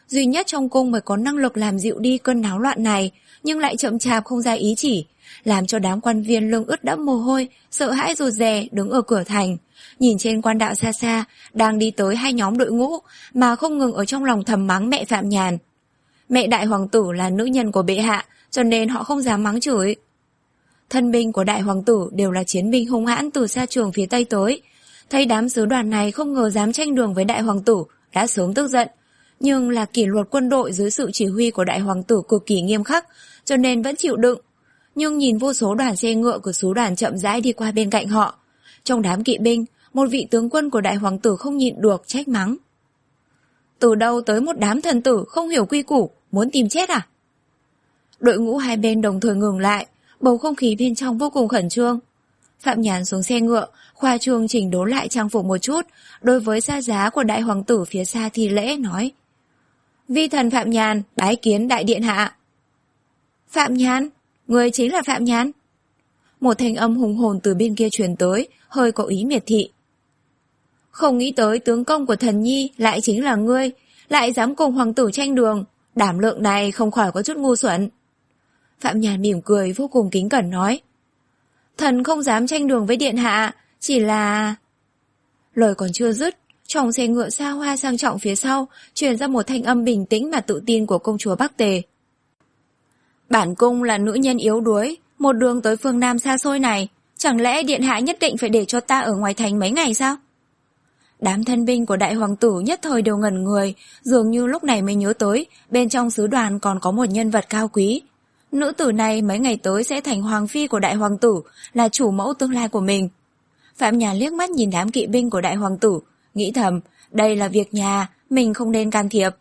duy nhất trong cung mới có năng lực làm dịu đi cơn náo loạn này, nhưng lại chậm chạp không ra ý chỉ, làm cho đám quan viên lưng ướt đẫm mồ hôi, sợ hãi rụt rè đứng ở cửa thành, nhìn trên quan đạo xa xa đang đi tới hai nhóm đội ngũ, mà không ngừng ở trong lòng thầm mắng mẹ Phạm Nhàn. Mẹ đại hoàng tử là nữ nhân của bệ hạ, cho nên họ không dám mắng chửi. Thân binh của đại hoàng tử đều là chiến binh hung hãn từ xa trường phía tây tới, thấy đám sứ đoàn này không ngờ dám tranh đường với đại hoàng tử, đã sớm tức giận. Nhưng là kỷ luật quân đội dưới sự chỉ huy của đại hoàng tử cực kỳ nghiêm khắc, cho nên vẫn chịu đựng. Nhưng nhìn vô số đoàn xe ngựa của sứ đoàn chậm rãi đi qua bên cạnh họ, trong đám kỵ binh, một vị tướng quân của đại hoàng tử không nhịn được trách mắng. Từ đâu tới một đám thần tử không hiểu quy củ, muốn tìm chết à? Đội ngũ hai bên đồng thời ngừng lại, bầu không khí bên trong vô cùng khẩn trương. Phạm Nhàn xuống xe ngựa, khoa trương chỉnh đốn lại trang phục một chút, đối với xa giá của đại hoàng tử phía xa thi lễ nói: Vi thần Phạm Nhàn bái kiến đại điện hạ. Phạm Nhàn? Người chính là Phạm Nhàn? Một thanh âm hùng hồn từ bên kia truyền tới, hơi có ý miệt thị. Không nghĩ tới tướng công của thần nhi lại chính là ngươi, lại dám cùng hoàng tử tranh đường, đảm lượng này không khỏi có chút ngu xuẩn. Phạm Nhàn mỉm cười vô cùng kính cẩn nói: Thần không dám tranh đường với điện hạ, chỉ là... Lời còn chưa dứt, trong xe ngựa xa hoa sang trọng phía sau truyền ra một thanh âm bình tĩnh mà tự tin của công chúa Bắc Tề. Bản cung là nữ nhân yếu đuối, một đường tới phương Nam xa xôi này, chẳng lẽ điện hạ nhất định phải để cho ta ở ngoài thành mấy ngày sao? Đám thân binh của đại hoàng tử nhất thời đều ngẩn người, dường như lúc này mới nhớ tới bên trong sứ đoàn còn có một nhân vật cao quý. Nữ tử này mấy ngày tới sẽ thành hoàng phi của đại hoàng tử, là chủ mẫu tương lai của mình. Phạm Nhàn liếc mắt nhìn đám kỵ binh của đại hoàng tử, nghĩ thầm, đây là việc nhà, mình không nên can thiệp.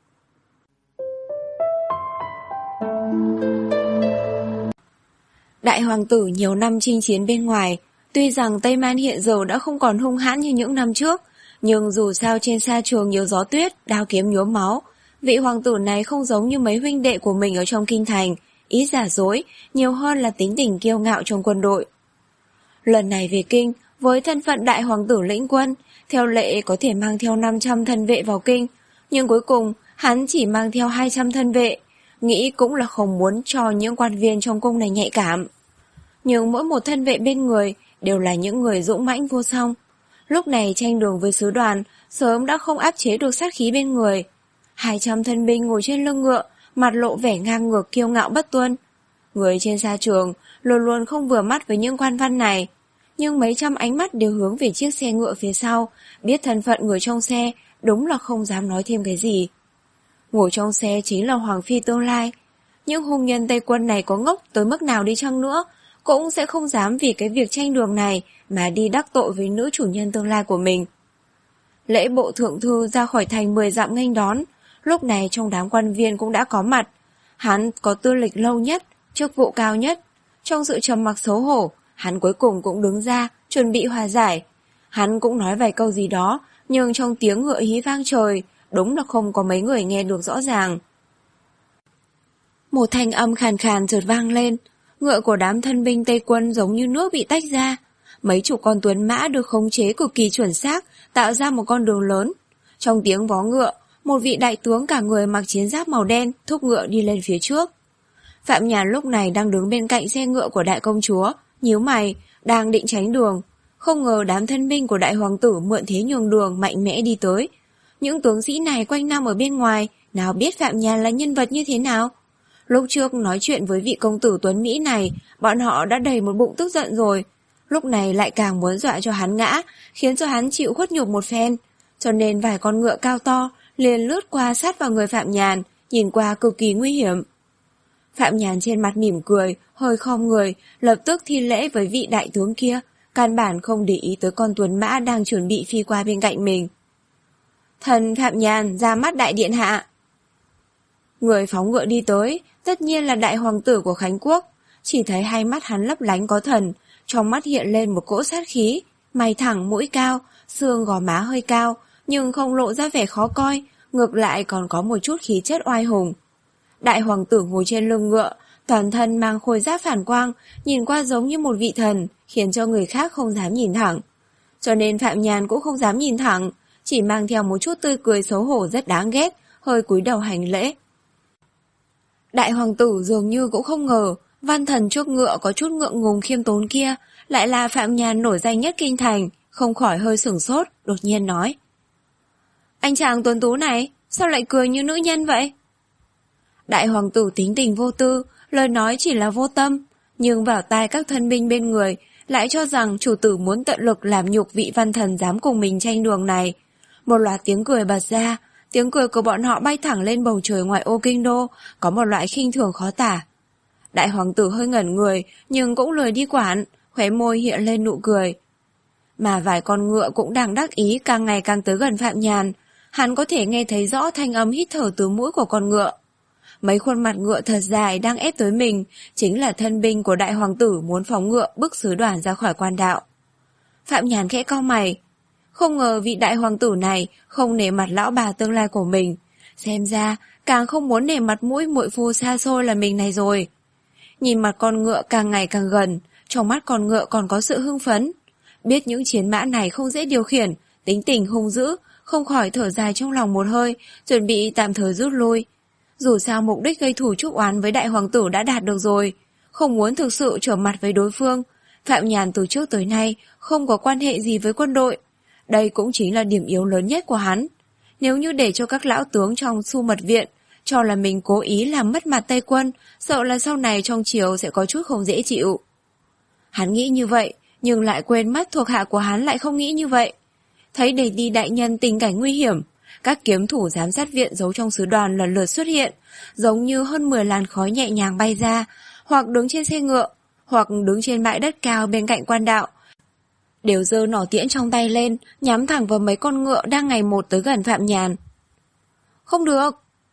Đại hoàng tử nhiều năm chinh chiến bên ngoài, tuy rằng Tây Man hiện giờ đã không còn hung hãn như những năm trước, nhưng dù sao trên sa trường nhiều gió tuyết, đao kiếm nhuốm máu, vị hoàng tử này không giống như mấy huynh đệ của mình ở trong kinh thành, ít giả dối, nhiều hơn là tính tình kiêu ngạo trong quân đội. Lần này về kinh, với thân phận đại hoàng tử lĩnh quân, theo lệ có thể mang theo năm trăm thân vệ vào kinh, nhưng cuối cùng hắn chỉ mang theo hai trăm thân vệ, nghĩ cũng là không muốn cho những quan viên trong cung này nhạy cảm. Nhưng mỗi một thân vệ bên người đều là những người dũng mãnh vô song. Lúc này tranh đường với sứ đoàn, sớm đã không áp chế được sát khí bên người. Hai trăm thân binh ngồi trên lưng ngựa, mặt lộ vẻ ngang ngược kiêu ngạo bất tuân. Người trên sa trường luôn luôn không vừa mắt với những quan văn này, nhưng mấy trăm ánh mắt đều hướng về chiếc xe ngựa phía sau, biết thân phận người trong xe, đúng là không dám nói thêm cái gì. Ngồi trong xe chính là hoàng phi tương lai. Những hùng nhân Tây quân này có ngốc tới mức nào đi chăng nữa, cũng sẽ không dám vì cái việc tranh đường này mà đi đắc tội với nữ chủ nhân tương lai của mình. Lễ bộ thượng thư ra khỏi thành mười dặm nghênh đón, lúc này trong đám quan viên cũng đã có mặt. Hắn có tư lịch lâu nhất, chức vụ cao nhất. Trong sự trầm mặc xấu hổ, hắn cuối cùng cũng đứng ra, chuẩn bị hòa giải. Hắn cũng nói vài câu gì đó, nhưng trong tiếng ngựa hí vang trời, đúng là không có mấy người nghe được rõ ràng. Một thanh âm khàn khàn chợt vang lên, ngựa của đám thân binh Tây quân giống như nước bị tách ra. Mấy chục con tuấn mã được khống chế cực kỳ chuẩn xác, tạo ra một con đường lớn. Trong tiếng vó ngựa, một vị đại tướng cả người mặc chiến giáp màu đen thúc ngựa đi lên phía trước. Phạm Nhàn lúc này đang đứng bên cạnh xe ngựa của đại công chúa, nhíu mày, đang định tránh đường. Không ngờ đám thân binh của đại hoàng tử mượn thế nhường đường mạnh mẽ đi tới. Những tướng sĩ này quanh năm ở bên ngoài, nào biết Phạm Nhàn là nhân vật như thế nào. Lúc trước nói chuyện với vị công tử tuấn Mỹ này, bọn họ đã đầy một bụng tức giận rồi. Lúc này lại càng muốn dọa cho hắn ngã, khiến cho hắn chịu khuất nhục một phen. Cho nên vài con ngựa cao to liền lướt qua sát vào người Phạm Nhàn, nhìn qua cực kỳ nguy hiểm. Phạm Nhàn trên mặt mỉm cười, hơi khom người, lập tức thi lễ với vị đại tướng kia, căn bản không để ý tới con tuấn mã đang chuẩn bị phi qua bên cạnh mình. Thần Phạm Nhàn ra mắt đại điện hạ. Người phóng ngựa đi tới, tất nhiên là đại hoàng tử của Khánh Quốc. Chỉ thấy hai mắt hắn lấp lánh có thần, trong mắt hiện lên một cỗ sát khí, mày thẳng mũi cao, xương gò má hơi cao, nhưng không lộ ra vẻ khó coi, ngược lại còn có một chút khí chất oai hùng. Đại hoàng tử ngồi trên lưng ngựa, toàn thân mang khôi giáp phản quang, nhìn qua giống như một vị thần, khiến cho người khác không dám nhìn thẳng. Cho nên Phạm Nhàn cũng không dám nhìn thẳng, chỉ mang theo một chút tươi cười xấu hổ rất đáng ghét, hơi cúi đầu hành lễ. Đại hoàng tử dường như cũng không ngờ văn thần trước ngựa có chút ngượng ngùng khiêm tốn kia lại là Phạm Nhàn nổi danh nhất kinh thành, không khỏi hơi sửng sốt, đột nhiên nói. Anh chàng tuấn tú này, sao lại cười như nữ nhân vậy? Đại hoàng tử tính tình vô tư, lời nói chỉ là vô tâm, nhưng vào tai các thân binh bên người lại cho rằng chủ tử muốn tận lực làm nhục vị văn thần dám cùng mình tranh đường này. Một loạt tiếng cười bật ra, tiếng cười của bọn họ bay thẳng lên bầu trời ngoại ô kinh đô, có một loại khinh thường khó tả. Đại hoàng tử hơi ngẩn người, nhưng cũng lười đi quản, khóe môi hiện lên nụ cười. Mà vài con ngựa cũng đang đắc ý càng ngày càng tới gần Phạm Nhàn, hắn có thể nghe thấy rõ thanh âm hít thở từ mũi của con ngựa. Mấy khuôn mặt ngựa thật dài đang ép tới mình, chính là thân binh của đại hoàng tử muốn phóng ngựa bức sứ đoàn ra khỏi quan đạo. Phạm Nhàn khẽ cau mày, không ngờ vị đại hoàng tử này không nể mặt lão bà tương lai của mình, xem ra càng không muốn nể mặt mũi muội phu xa xôi là mình này rồi. Nhìn mặt con ngựa càng ngày càng gần, trong mắt con ngựa còn có sự hưng phấn. Biết những chiến mã này không dễ điều khiển, tính tình hung dữ, không khỏi thở dài trong lòng một hơi, chuẩn bị tạm thời rút lui. Dù sao mục đích gây thù chuốc oán với đại hoàng tử đã đạt được rồi, không muốn thực sự trở mặt với đối phương. Phạm Nhàn từ trước tới nay không có quan hệ gì với quân đội. Đây cũng chính là điểm yếu lớn nhất của hắn. Nếu như để cho các lão tướng trong Xu Mật Viện cho là mình cố ý làm mất mặt Tây quân, sợ là sau này trong triều sẽ có chút không dễ chịu. Hắn nghĩ như vậy, nhưng lại quên mất thuộc hạ của hắn lại không nghĩ như vậy. Thấy đề đi đại nhân tình cảnh nguy hiểm, các kiếm thủ giám sát viện giấu trong sứ đoàn lần lượt xuất hiện, giống như hơn mười làn khói nhẹ nhàng bay ra, hoặc đứng trên xe ngựa, hoặc đứng trên bãi đất cao bên cạnh quan đạo, đều giơ nỏ tiễn trong tay lên, nhắm thẳng vào mấy con ngựa đang ngày một tới gần Phạm Nhàn. Không được!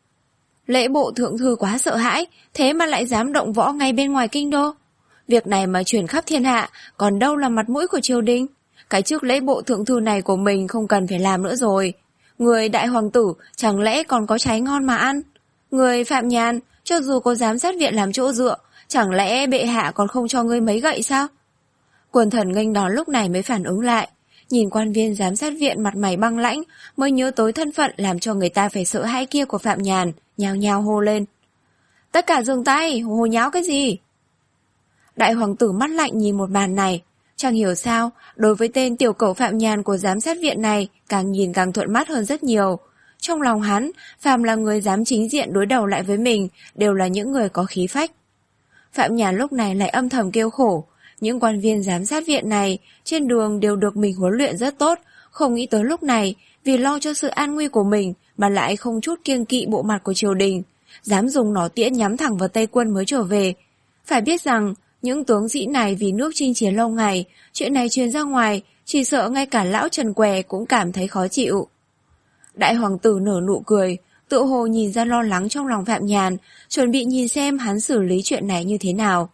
Lễ bộ thượng thư quá sợ hãi, thế mà lại dám động võ ngay bên ngoài kinh đô. Việc này mà truyền khắp thiên hạ, còn đâu là mặt mũi của triều đình. Cái chức lễ bộ thượng thư này của mình không cần phải làm nữa rồi. Người đại hoàng tử chẳng lẽ còn có trái ngon mà ăn? Người Phạm Nhàn, cho dù có giám sát viện làm chỗ dựa, chẳng lẽ bệ hạ còn không cho ngươi mấy gậy sao? Quần thần nghênh đón lúc này mới phản ứng lại. Nhìn quan viên giám sát viện mặt mày băng lãnh, mới nhớ tới thân phận làm cho người ta phải sợ hãi kia của Phạm Nhàn, nhao nhao hô lên. Tất cả dừng tay, hồ nháo cái gì? Đại hoàng tử mắt lạnh nhìn một màn này. Chẳng hiểu sao, đối với tên tiểu cẩu Phạm Nhàn của giám sát viện này, càng nhìn càng thuận mắt hơn rất nhiều. Trong lòng hắn, phàm là người dám chính diện đối đầu lại với mình, đều là những người có khí phách. Phạm Nhàn lúc này lại âm thầm kêu khổ. Những quan viên giám sát viện này, trên đường đều được mình huấn luyện rất tốt, không nghĩ tới lúc này, vì lo cho sự an nguy của mình, mà lại không chút kiêng kỵ bộ mặt của triều đình, dám dùng nỏ tiễn nhắm thẳng vào Tây quân mới trở về. Phải biết rằng, những tướng sĩ này vì nước chinh chiến lâu ngày, chuyện này truyền ra ngoài, chỉ sợ ngay cả lão Trần Què cũng cảm thấy khó chịu. Đại hoàng tử nở nụ cười, tự hồ nhìn ra lo lắng trong lòng Phạm Nhàn, chuẩn bị nhìn xem hắn xử lý chuyện này như thế nào.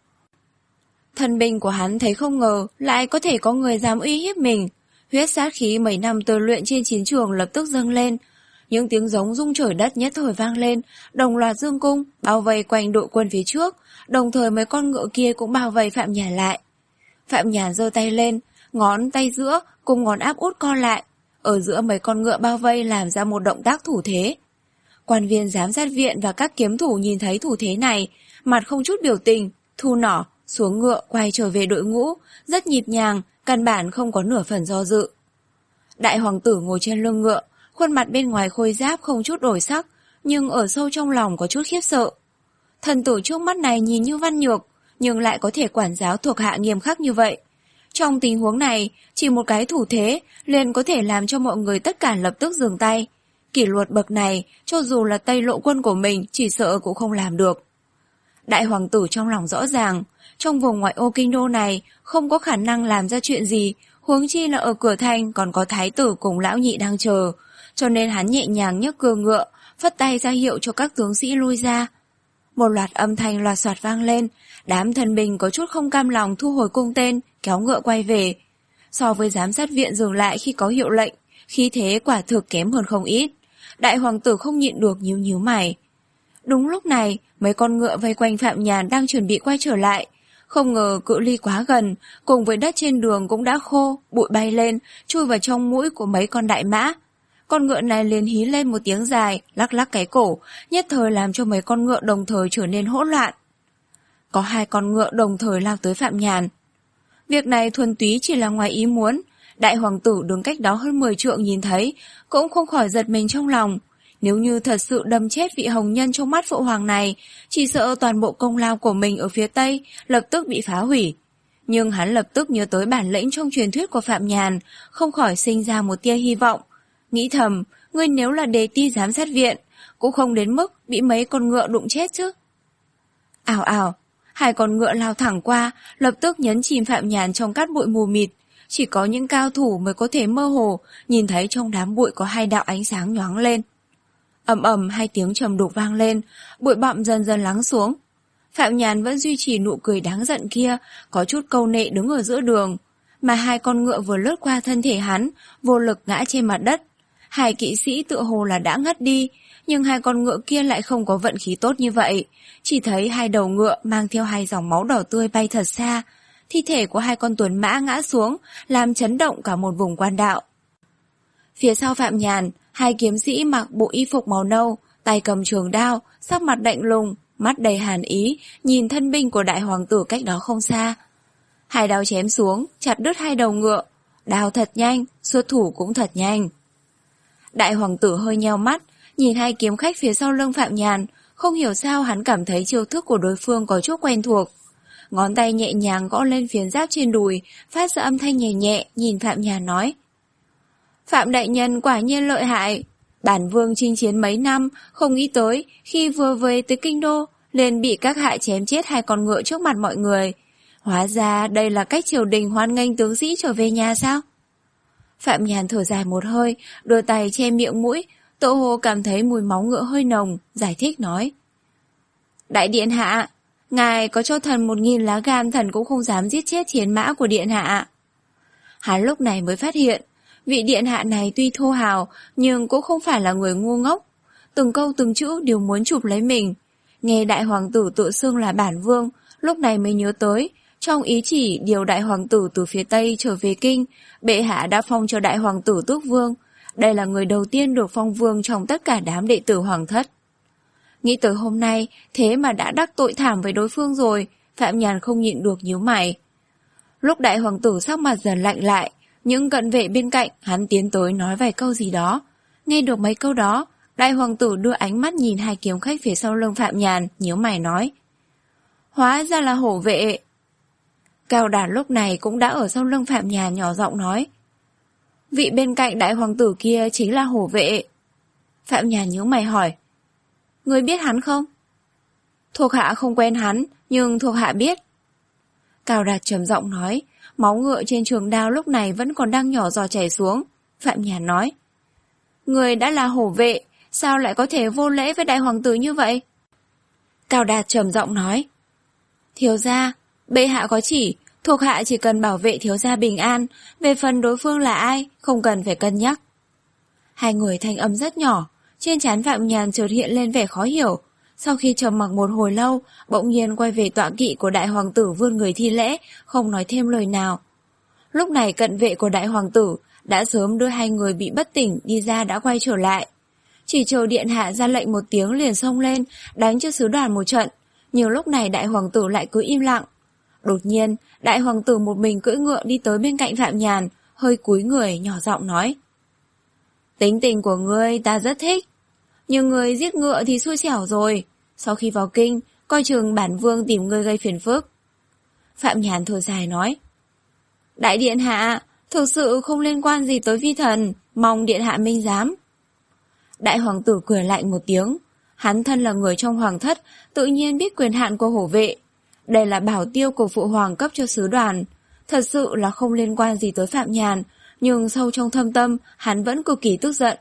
Thần binh của hắn thấy không ngờ lại có thể có người dám uy hiếp mình. Huyết sát khí mấy năm tôi luyện trên chiến trường lập tức dâng lên. Những tiếng giống rung trời đất nhất thời vang lên, đồng loạt dương cung, bao vây quanh đội quân phía trước, đồng thời mấy con ngựa kia cũng bao vây Phạm Nhàn lại. Phạm Nhàn giơ tay lên, ngón tay giữa cùng ngón áp út co lại, ở giữa mấy con ngựa bao vây làm ra một động tác thủ thế. Quan viên giám sát viện và các kiếm thủ nhìn thấy thủ thế này, mặt không chút biểu tình, thu nỏ, xuống ngựa quay trở về đội ngũ, rất nhịp nhàng, căn bản không có nửa phần do dự. Đại hoàng tử ngồi trên lưng ngựa, khuôn mặt bên ngoài khôi giáp không chút đổi sắc, nhưng ở sâu trong lòng có chút khiếp sợ. Thần tử trước mắt này nhìn như văn nhược, nhưng lại có thể quản giáo thuộc hạ nghiêm khắc như vậy. Trong tình huống này, chỉ một cái thủ thế liền có thể làm cho mọi người tất cả lập tức dừng tay. Kỷ luật bậc này, cho dù là Tây Lộ quân của mình, chỉ sợ cũng không làm được. Đại hoàng tử trong lòng rõ ràng, trong vùng ngoại ô kinh đô này không có khả năng làm ra chuyện gì, huống chi là ở cửa thành còn có thái tử cùng lão nhị đang chờ, cho nên hắn nhẹ nhàng nhấc cờ ngựa, phất tay ra hiệu cho các tướng sĩ lui ra. Một loạt âm thanh loạt soạt vang lên, đám thần binh có chút không cam lòng thu hồi cung tên, kéo ngựa quay về. So với giám sát viện dừng lại khi có hiệu lệnh, khí thế quả thực kém hơn không ít. Đại hoàng tử không nhịn được nhíu nhíu mày. Đúng lúc này, mấy con ngựa vây quanh Phạm Nhàn đang chuẩn bị quay trở lại. Không ngờ cự ly quá gần, cùng với đất trên đường cũng đã khô, bụi bay lên, chui vào trong mũi của mấy con đại mã. Con ngựa này liền hí lên một tiếng dài, lắc lắc cái cổ, nhất thời làm cho mấy con ngựa đồng thời trở nên hỗn loạn. Có hai con ngựa đồng thời lao tới Phạm Nhàn. Việc này thuần túy chỉ là ngoài ý muốn. Đại hoàng tử đứng cách đó hơn mười trượng nhìn thấy, cũng không khỏi giật mình trong lòng. Nếu như thật sự đâm chết vị hồng nhân trong mắt phụ hoàng này, chỉ sợ toàn bộ công lao của mình ở phía Tây lập tức bị phá hủy. Nhưng hắn lập tức nhớ tới bản lĩnh trong truyền thuyết của Phạm Nhàn, không khỏi sinh ra một tia hy vọng. Nghĩ thầm, ngươi nếu là đề ti giám sát viện, cũng không đến mức bị mấy con ngựa đụng chết chứ. Ào ào, hai con ngựa lao thẳng qua, lập tức nhấn chìm Phạm Nhàn trong cát bụi mù mịt. Chỉ có những cao thủ mới có thể mơ hồ nhìn thấy trong đám bụi có hai đạo ánh sáng nhoáng lên. Ầm ầm hai tiếng trầm đục vang lên, bụi bặm dần dần lắng xuống. Phạm Nhàn vẫn duy trì nụ cười đáng giận kia, có chút câu nệ đứng ở giữa đường, mà hai con ngựa vừa lướt qua thân thể hắn, vô lực ngã trên mặt đất. Hai kỵ sĩ tựa hồ là đã ngất đi, nhưng hai con ngựa kia lại không có vận khí tốt như vậy. Chỉ thấy hai đầu ngựa mang theo hai dòng máu đỏ tươi bay thật xa. Thi thể của hai con tuấn mã ngã xuống, làm chấn động cả một vùng quan đạo. Phía sau Phạm Nhàn, hai kiếm sĩ mặc bộ y phục màu nâu, tay cầm trường đao, sắc mặt lạnh lùng, mắt đầy hàn ý, nhìn thân binh của đại hoàng tử cách đó không xa. Hai đao chém xuống, chặt đứt hai đầu ngựa. Đao thật nhanh, xuất thủ cũng thật nhanh. Đại hoàng tử hơi nheo mắt, nhìn hai kiếm khách phía sau lưng Phạm Nhàn, không hiểu sao hắn cảm thấy chiêu thức của đối phương có chút quen thuộc. Ngón tay nhẹ nhàng gõ lên phiến giáp trên đùi, phát ra âm thanh nhẹ nhẹ, nhìn Phạm Nhàn nói. Phạm đại nhân quả nhiên lợi hại. Bản vương chinh chiến mấy năm, không nghĩ tới, khi vừa về tới kinh đô, liền bị các hạ chém chết hai con ngựa trước mặt mọi người. Hóa ra đây là cách triều đình hoan nghênh tướng sĩ trở về nhà sao? Phạm Nhàn thở dài một hơi, đưa tay che miệng mũi, tự hồ cảm thấy mùi máu ngựa hơi nồng, giải thích nói. Đại điện hạ, ngài có cho thần một nghìn lá gan thần cũng không dám giết chết chiến mã của điện hạ. Hắn lúc này mới phát hiện, vị điện hạ này tuy thô hào, nhưng cũng không phải là người ngu ngốc. Từng câu từng chữ đều muốn chụp lấy mình. Nghe đại hoàng tử tự xưng là bản vương, lúc này mới nhớ tới, trong ý chỉ điều đại hoàng tử từ phía Tây trở về kinh, bệ hạ đã phong cho đại hoàng tử tước vương. Đây là người đầu tiên được phong vương trong tất cả đám đệ tử hoàng thất. Nghĩ tới hôm nay, thế mà đã đắc tội thảm với đối phương rồi, Phạm Nhàn không nhịn được nhíu mày. Lúc đại hoàng tử sắc mặt dần lạnh lại, những cận vệ bên cạnh hắn tiến tới nói vài câu gì đó. Nghe được mấy câu đó, đại hoàng tử đưa ánh mắt nhìn hai kiếm khách phía sau lưng Phạm Nhàn, nhíu mày nói. Hóa ra là hổ vệ. Cao Đạt lúc này cũng đã ở sau lưng Phạm Nhàn nhỏ giọng nói. Vị bên cạnh đại hoàng tử kia chính là hổ vệ. Phạm Nhàn nhíu mày hỏi. Ngươi biết hắn không? Thuộc hạ không quen hắn, nhưng thuộc hạ biết. Cao Đạt trầm giọng nói, máu ngựa trên trường đao lúc này vẫn còn đang nhỏ giọt chảy xuống. Phạm Nhàn nói. Người đã là hổ vệ, sao lại có thể vô lễ với đại hoàng tử như vậy? Cao Đạt trầm giọng nói. Thiếu gia, bệ hạ có chỉ, thuộc hạ chỉ cần bảo vệ thiếu gia bình an, về phần đối phương là ai, không cần phải cân nhắc. Hai người thanh âm rất nhỏ, trên trán Phạm Nhàn chợt hiện lên vẻ khó hiểu. Sau khi trầm mặc một hồi lâu, bỗng nhiên quay về tọa kỵ của đại hoàng tử vươn người thi lễ, không nói thêm lời nào. Lúc này cận vệ của đại hoàng tử đã sớm đưa hai người bị bất tỉnh đi ra đã quay trở lại. Chỉ chờ điện hạ ra lệnh một tiếng liền xông lên, đánh cho sứ đoàn một trận, nhưng lúc này đại hoàng tử lại cứ im lặng. Đột nhiên, đại hoàng tử một mình cưỡi ngựa đi tới bên cạnh Phạm Nhàn, hơi cúi người nhỏ giọng nói. Tính tình của ngươi ta rất thích, nhưng ngươi giết ngựa thì xui xẻo rồi. Sau khi vào kinh, coi chừng bản vương tìm ngươi gây phiền phức. Phạm Nhàn thở dài nói. Đại điện hạ, thực sự không liên quan gì tới vi thần, mong điện hạ minh giám. Đại hoàng tử cười lạnh một tiếng. Hắn thân là người trong hoàng thất, tự nhiên biết quyền hạn của hổ vệ. Đây là bảo tiêu của phụ hoàng cấp cho sứ đoàn. Thật sự là không liên quan gì tới Phạm Nhàn, nhưng sâu trong thâm tâm, hắn vẫn cực kỳ tức giận.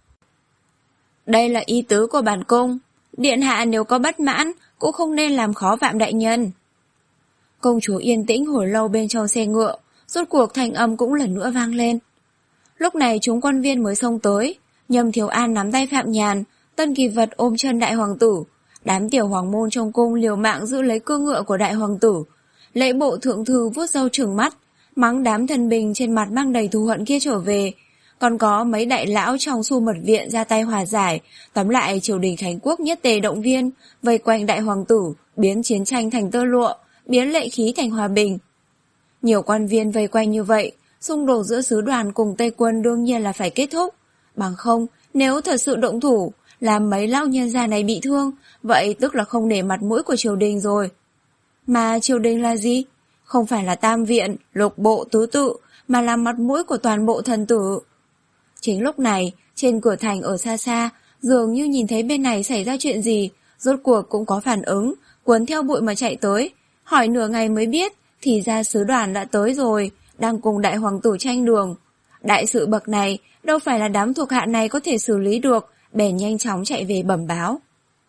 Đây là ý tứ của bản cung. Điện hạ nếu có bất mãn, cũng không nên làm khó Phạm đại nhân. Công chúa yên tĩnh hồi lâu bên trong xe ngựa, rốt cuộc thanh âm cũng lần nữa vang lên. Lúc này chúng quan viên mới xông tới, Nhâm Thiếu An nắm tay Phạm Nhàn, Tân Kỳ Vật ôm chân đại hoàng tử, đám tiểu hoàng môn trong cung liều mạng giữ lấy cương ngựa của đại hoàng tử. Lễ bộ thượng thư vuốt râu trừng mắt, mắng đám thần bình trên mặt mang đầy thù hận kia trở về. Còn có mấy đại lão trong Xu Mật Viện ra tay hòa giải, tóm lại triều đình Khánh Quốc nhất tề động viên, vây quanh đại hoàng tử, biến chiến tranh thành tơ lụa, biến lệ khí thành hòa bình. Nhiều quan viên vây quanh như vậy, xung đột giữa sứ đoàn cùng Tây quân đương nhiên là phải kết thúc. Bằng không, nếu thật sự động thủ, làm mấy lão nhân gia này bị thương, vậy tức là không để mặt mũi của triều đình rồi. Mà triều đình là gì? Không phải là tam viện, lục bộ, tứ tự, mà là mặt mũi của toàn bộ thần tử. Chính lúc này, trên cửa thành ở xa xa, dường như nhìn thấy bên này xảy ra chuyện gì, rốt cuộc cũng có phản ứng, cuốn theo bụi mà chạy tới. Hỏi nửa ngày mới biết, thì ra sứ đoàn đã tới rồi, đang cùng đại hoàng tử tranh đường. Đại sự bậc này, đâu phải là đám thuộc hạ này có thể xử lý được, bèn nhanh chóng chạy về bẩm báo.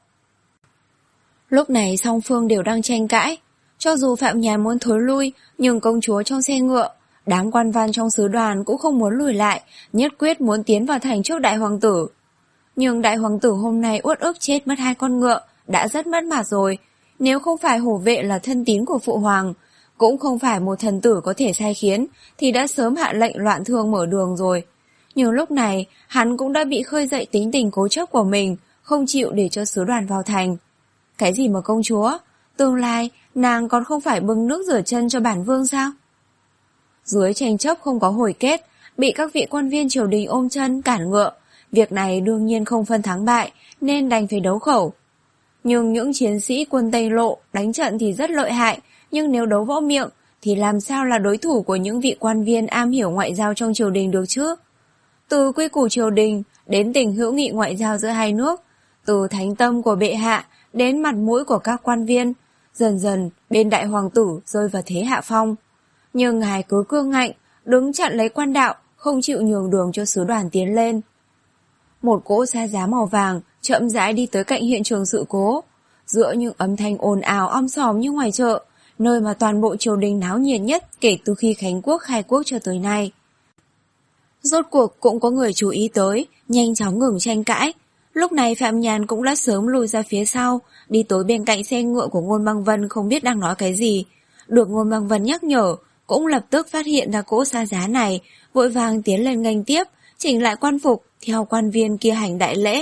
Lúc này song phương đều đang tranh cãi. Cho dù Phạm Nhàn muốn thối lui, nhưng công chúa trong xe ngựa, đám quan văn trong sứ đoàn cũng không muốn lùi lại, nhất quyết muốn tiến vào thành trước đại hoàng tử. Nhưng đại hoàng tử hôm nay uất ức chết mất hai con ngựa, đã rất mất mặt rồi. Nếu không phải hổ vệ là thân tín của phụ hoàng, cũng không phải một thần tử có thể sai khiến, thì đã sớm hạ lệnh loạn thương mở đường rồi. Nhưng lúc này, hắn cũng đã bị khơi dậy tính tình cố chấp của mình, không chịu để cho sứ đoàn vào thành. Cái gì mà công chúa? Tương lai, nàng còn không phải bưng nước rửa chân cho bản vương sao? Dưới tranh chấp không có hồi kết, bị các vị quan viên triều đình ôm chân, cản ngựa. Việc này đương nhiên không phân thắng bại, nên đành phải đấu khẩu. Nhưng những chiến sĩ quân Tây Lộ đánh trận thì rất lợi hại, nhưng nếu đấu võ miệng, thì làm sao là đối thủ của những vị quan viên am hiểu ngoại giao trong triều đình được chứ? Từ quy củ triều đình đến tình hữu nghị ngoại giao giữa hai nước, từ thánh tâm của bệ hạ đến mặt mũi của các quan viên, dần dần bên đại hoàng tử rơi vào thế hạ phong. Nhưng ngài cứ cương ngạnh, đứng chặn lấy quan đạo, không chịu nhường đường cho sứ đoàn tiến lên. Một cỗ xe giá màu vàng chậm rãi đi tới cạnh hiện trường sự cố, giữa những âm thanh ồn ào om sòm như ngoài chợ, nơi mà toàn bộ triều đình náo nhiệt nhất kể từ khi Khánh Quốc khai quốc cho tới nay. Rốt cuộc cũng có người chú ý tới, nhanh chóng ngừng tranh cãi. Lúc này Phạm Nhàn cũng đã sớm lùi ra phía sau, đi tới bên cạnh xe ngựa của Ngôn Băng Vân không biết đang nói cái gì. Được Ngôn Băng Vân nhắc nhở, cũng lập tức phát hiện ra cỗ xa giá này, vội vàng tiến lên nghênh tiếp, chỉnh lại quan phục, theo quan viên kia hành đại lễ.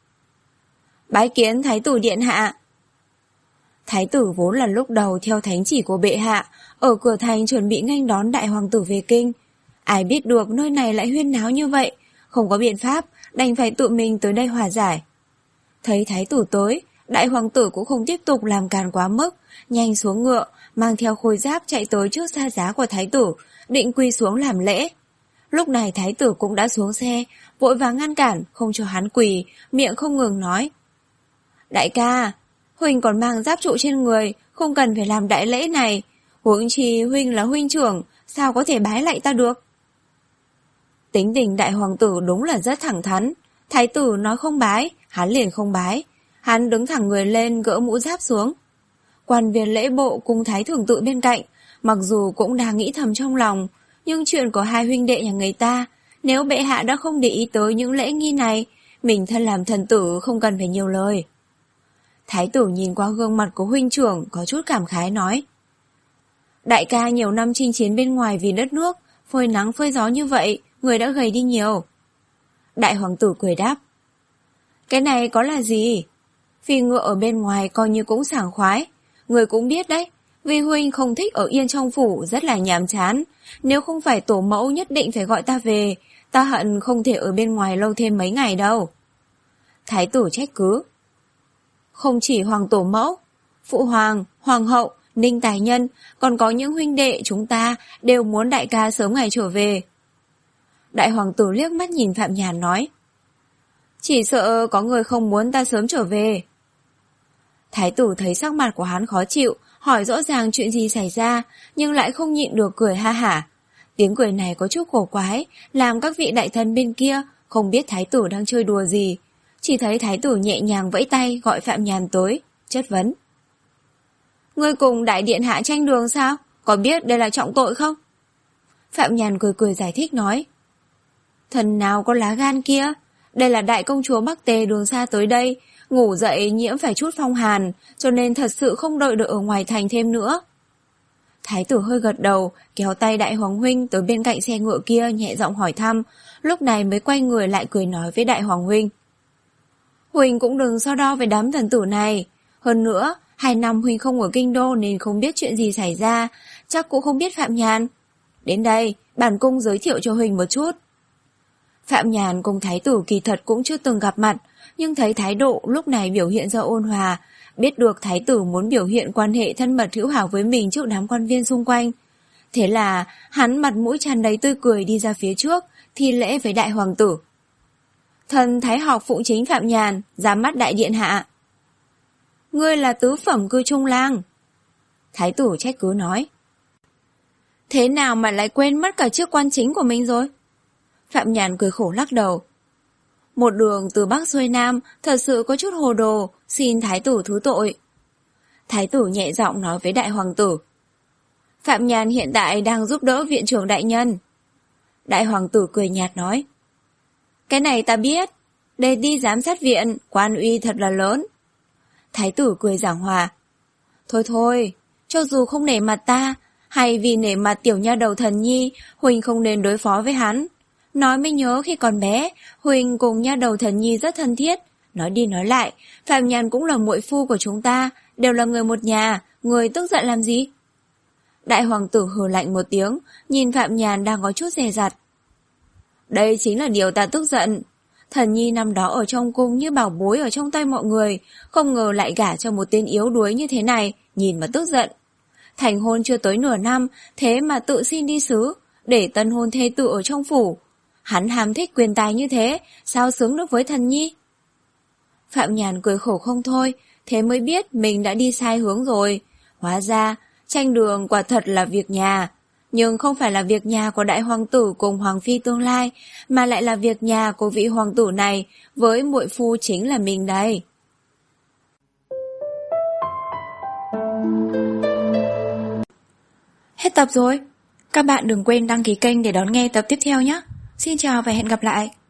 Bái kiến Thái tử điện hạ. Thái tử vốn là lúc đầu theo thánh chỉ của bệ hạ, ở cửa thành chuẩn bị nghênh đón đại hoàng tử về kinh. Ai biết được nơi này lại huyên náo như vậy, không có biện pháp, đành phải tự mình tới đây hòa giải. Thấy thái tử tới, đại hoàng tử cũng không tiếp tục làm càn quá mức, nhanh xuống ngựa, mang theo khôi giáp chạy tới trước xa giá của thái tử, định quy xuống làm lễ. Lúc này thái tử cũng đã xuống xe, vội vàng ngăn cản, không cho hắn quỳ, miệng không ngừng nói. Đại ca, huynh còn mang giáp trụ trên người, không cần phải làm đại lễ này. Huống chi huynh là huynh trưởng, sao có thể bái lạy ta được? Tính tình đại hoàng tử đúng là rất thẳng thắn. Thái tử nói không bái, hắn liền không bái. Hắn đứng thẳng người lên, gỡ mũ giáp xuống. Quan viên lễ bộ cùng thái thưởng tự bên cạnh, mặc dù cũng đang nghĩ thầm trong lòng, nhưng chuyện của hai huynh đệ nhà người ta, nếu bệ hạ đã không để ý tới những lễ nghi này, mình thân làm thần tử không cần phải nhiều lời. Thái tử nhìn qua gương mặt của huynh trưởng, có chút cảm khái nói. Đại ca nhiều năm chinh chiến bên ngoài vì đất nước, phơi nắng phơi gió như vậy, người đã gầy đi nhiều. Đại hoàng tử cười đáp. Cái này có là gì? Phi ngựa ở bên ngoài coi như cũng sảng khoái. Người cũng biết đấy, vì huynh không thích ở yên trong phủ, rất là nhàm chán. Nếu không phải tổ mẫu nhất định phải gọi ta về, ta hận không thể ở bên ngoài lâu thêm mấy ngày đâu. Thái tử trách cứ. Không chỉ hoàng tổ mẫu, phụ hoàng, hoàng hậu, Ninh Tài Nhân, còn có những huynh đệ chúng ta đều muốn đại ca sớm ngày trở về. Đại hoàng tử liếc mắt nhìn Phạm Nhàn nói. Chỉ sợ có người không muốn ta sớm trở về. Thái tử thấy sắc mặt của hắn khó chịu, hỏi rõ ràng chuyện gì xảy ra, nhưng lại không nhịn được cười ha hả. Tiếng cười này có chút cổ quái, làm các vị đại thần bên kia không biết thái tử đang chơi đùa gì. Chỉ thấy thái tử nhẹ nhàng vẫy tay gọi Phạm Nhàn tới, chất vấn. Ngươi cùng đại điện hạ tranh đường sao? Có biết đây là trọng tội không? Phạm Nhàn cười cười giải thích nói. Thần nào có lá gan kia? Đây là đại công chúa Bắc Tề đường xa tới đây, ngủ dậy nhiễm phải chút phong hàn, cho nên thật sự không đợi được ở ngoài thành thêm nữa. Thái tử hơi gật đầu, kéo tay Đại Hoàng huynh tới bên cạnh xe ngựa kia, nhẹ giọng hỏi thăm, lúc này mới quay người lại cười nói với Đại Hoàng huynh. Huynh cũng đừng so đo với đám thần tử này. Hơn nữa, hai năm huynh không ở kinh đô nên không biết chuyện gì xảy ra, chắc cũng không biết Phạm Nhàn. Đến đây, bản cung giới thiệu cho huynh một chút. Phạm Nhàn cùng thái tử kỳ thật cũng chưa từng gặp mặt, nhưng thấy thái độ lúc này biểu hiện ra ôn hòa, biết được thái tử muốn biểu hiện quan hệ thân mật hữu hảo với mình trước đám quan viên xung quanh. Thế là hắn mặt mũi tràn đầy tươi cười đi ra phía trước, thi lễ với đại hoàng tử. Thần thái học phụ chính Phạm Nhàn, ra mắt đại điện hạ. Ngươi là tứ phẩm cư trung lang. Thái tử trách cứ nói. Thế nào mà lại quên mất cả chức quan chính của mình rồi? Phạm Nhàn cười khổ lắc đầu. Một đường từ Bắc xuôi Nam, thật sự có chút hồ đồ, xin thái tử thứ tội. Thái tử nhẹ giọng nói với đại hoàng tử. Phạm Nhàn hiện tại đang giúp đỡ viện trưởng đại nhân. Đại hoàng tử cười nhạt nói. Cái này ta biết, để đi giám sát viện, quan uy thật là lớn. Thái tử cười giảng hòa. Thôi thôi, cho dù không nể mặt ta, hay vì nể mặt tiểu nha đầu Thần Nhi, Huỳnh không nên đối phó với hắn. Nói mới nhớ khi còn bé, Huỳnh cùng nha đầu Thần Nhi rất thân thiết. Nói đi nói lại, Phạm Nhàn cũng là muội phu của chúng ta, đều là người một nhà, người tức giận làm gì? Đại hoàng tử hừ lạnh một tiếng, nhìn Phạm Nhàn đang có chút dè dặt. Đây chính là điều ta tức giận. Thần Nhi năm đó ở trong cung như bảo bối ở trong tay mọi người, không ngờ lại gả cho một tên yếu đuối như thế này, nhìn mà tức giận. Thành hôn chưa tới nửa năm, thế mà tự xin đi xứ, để tân hôn thê tự ở trong phủ. Hắn ham thích quyền tài như thế, sao xứng được với Thần Nhi? Phạm Nhàn cười khổ không thôi, thế mới biết mình đã đi sai hướng rồi. Hóa ra, tranh đường quả thật là việc nhà, nhưng không phải là việc nhà của đại hoàng tử cùng hoàng phi tương lai, mà lại là việc nhà của vị hoàng tử này với muội phu chính là mình đây. Hết tập rồi. Các bạn đừng quên đăng ký kênh để đón nghe tập tiếp theo nhé. Xin chào và hẹn gặp lại.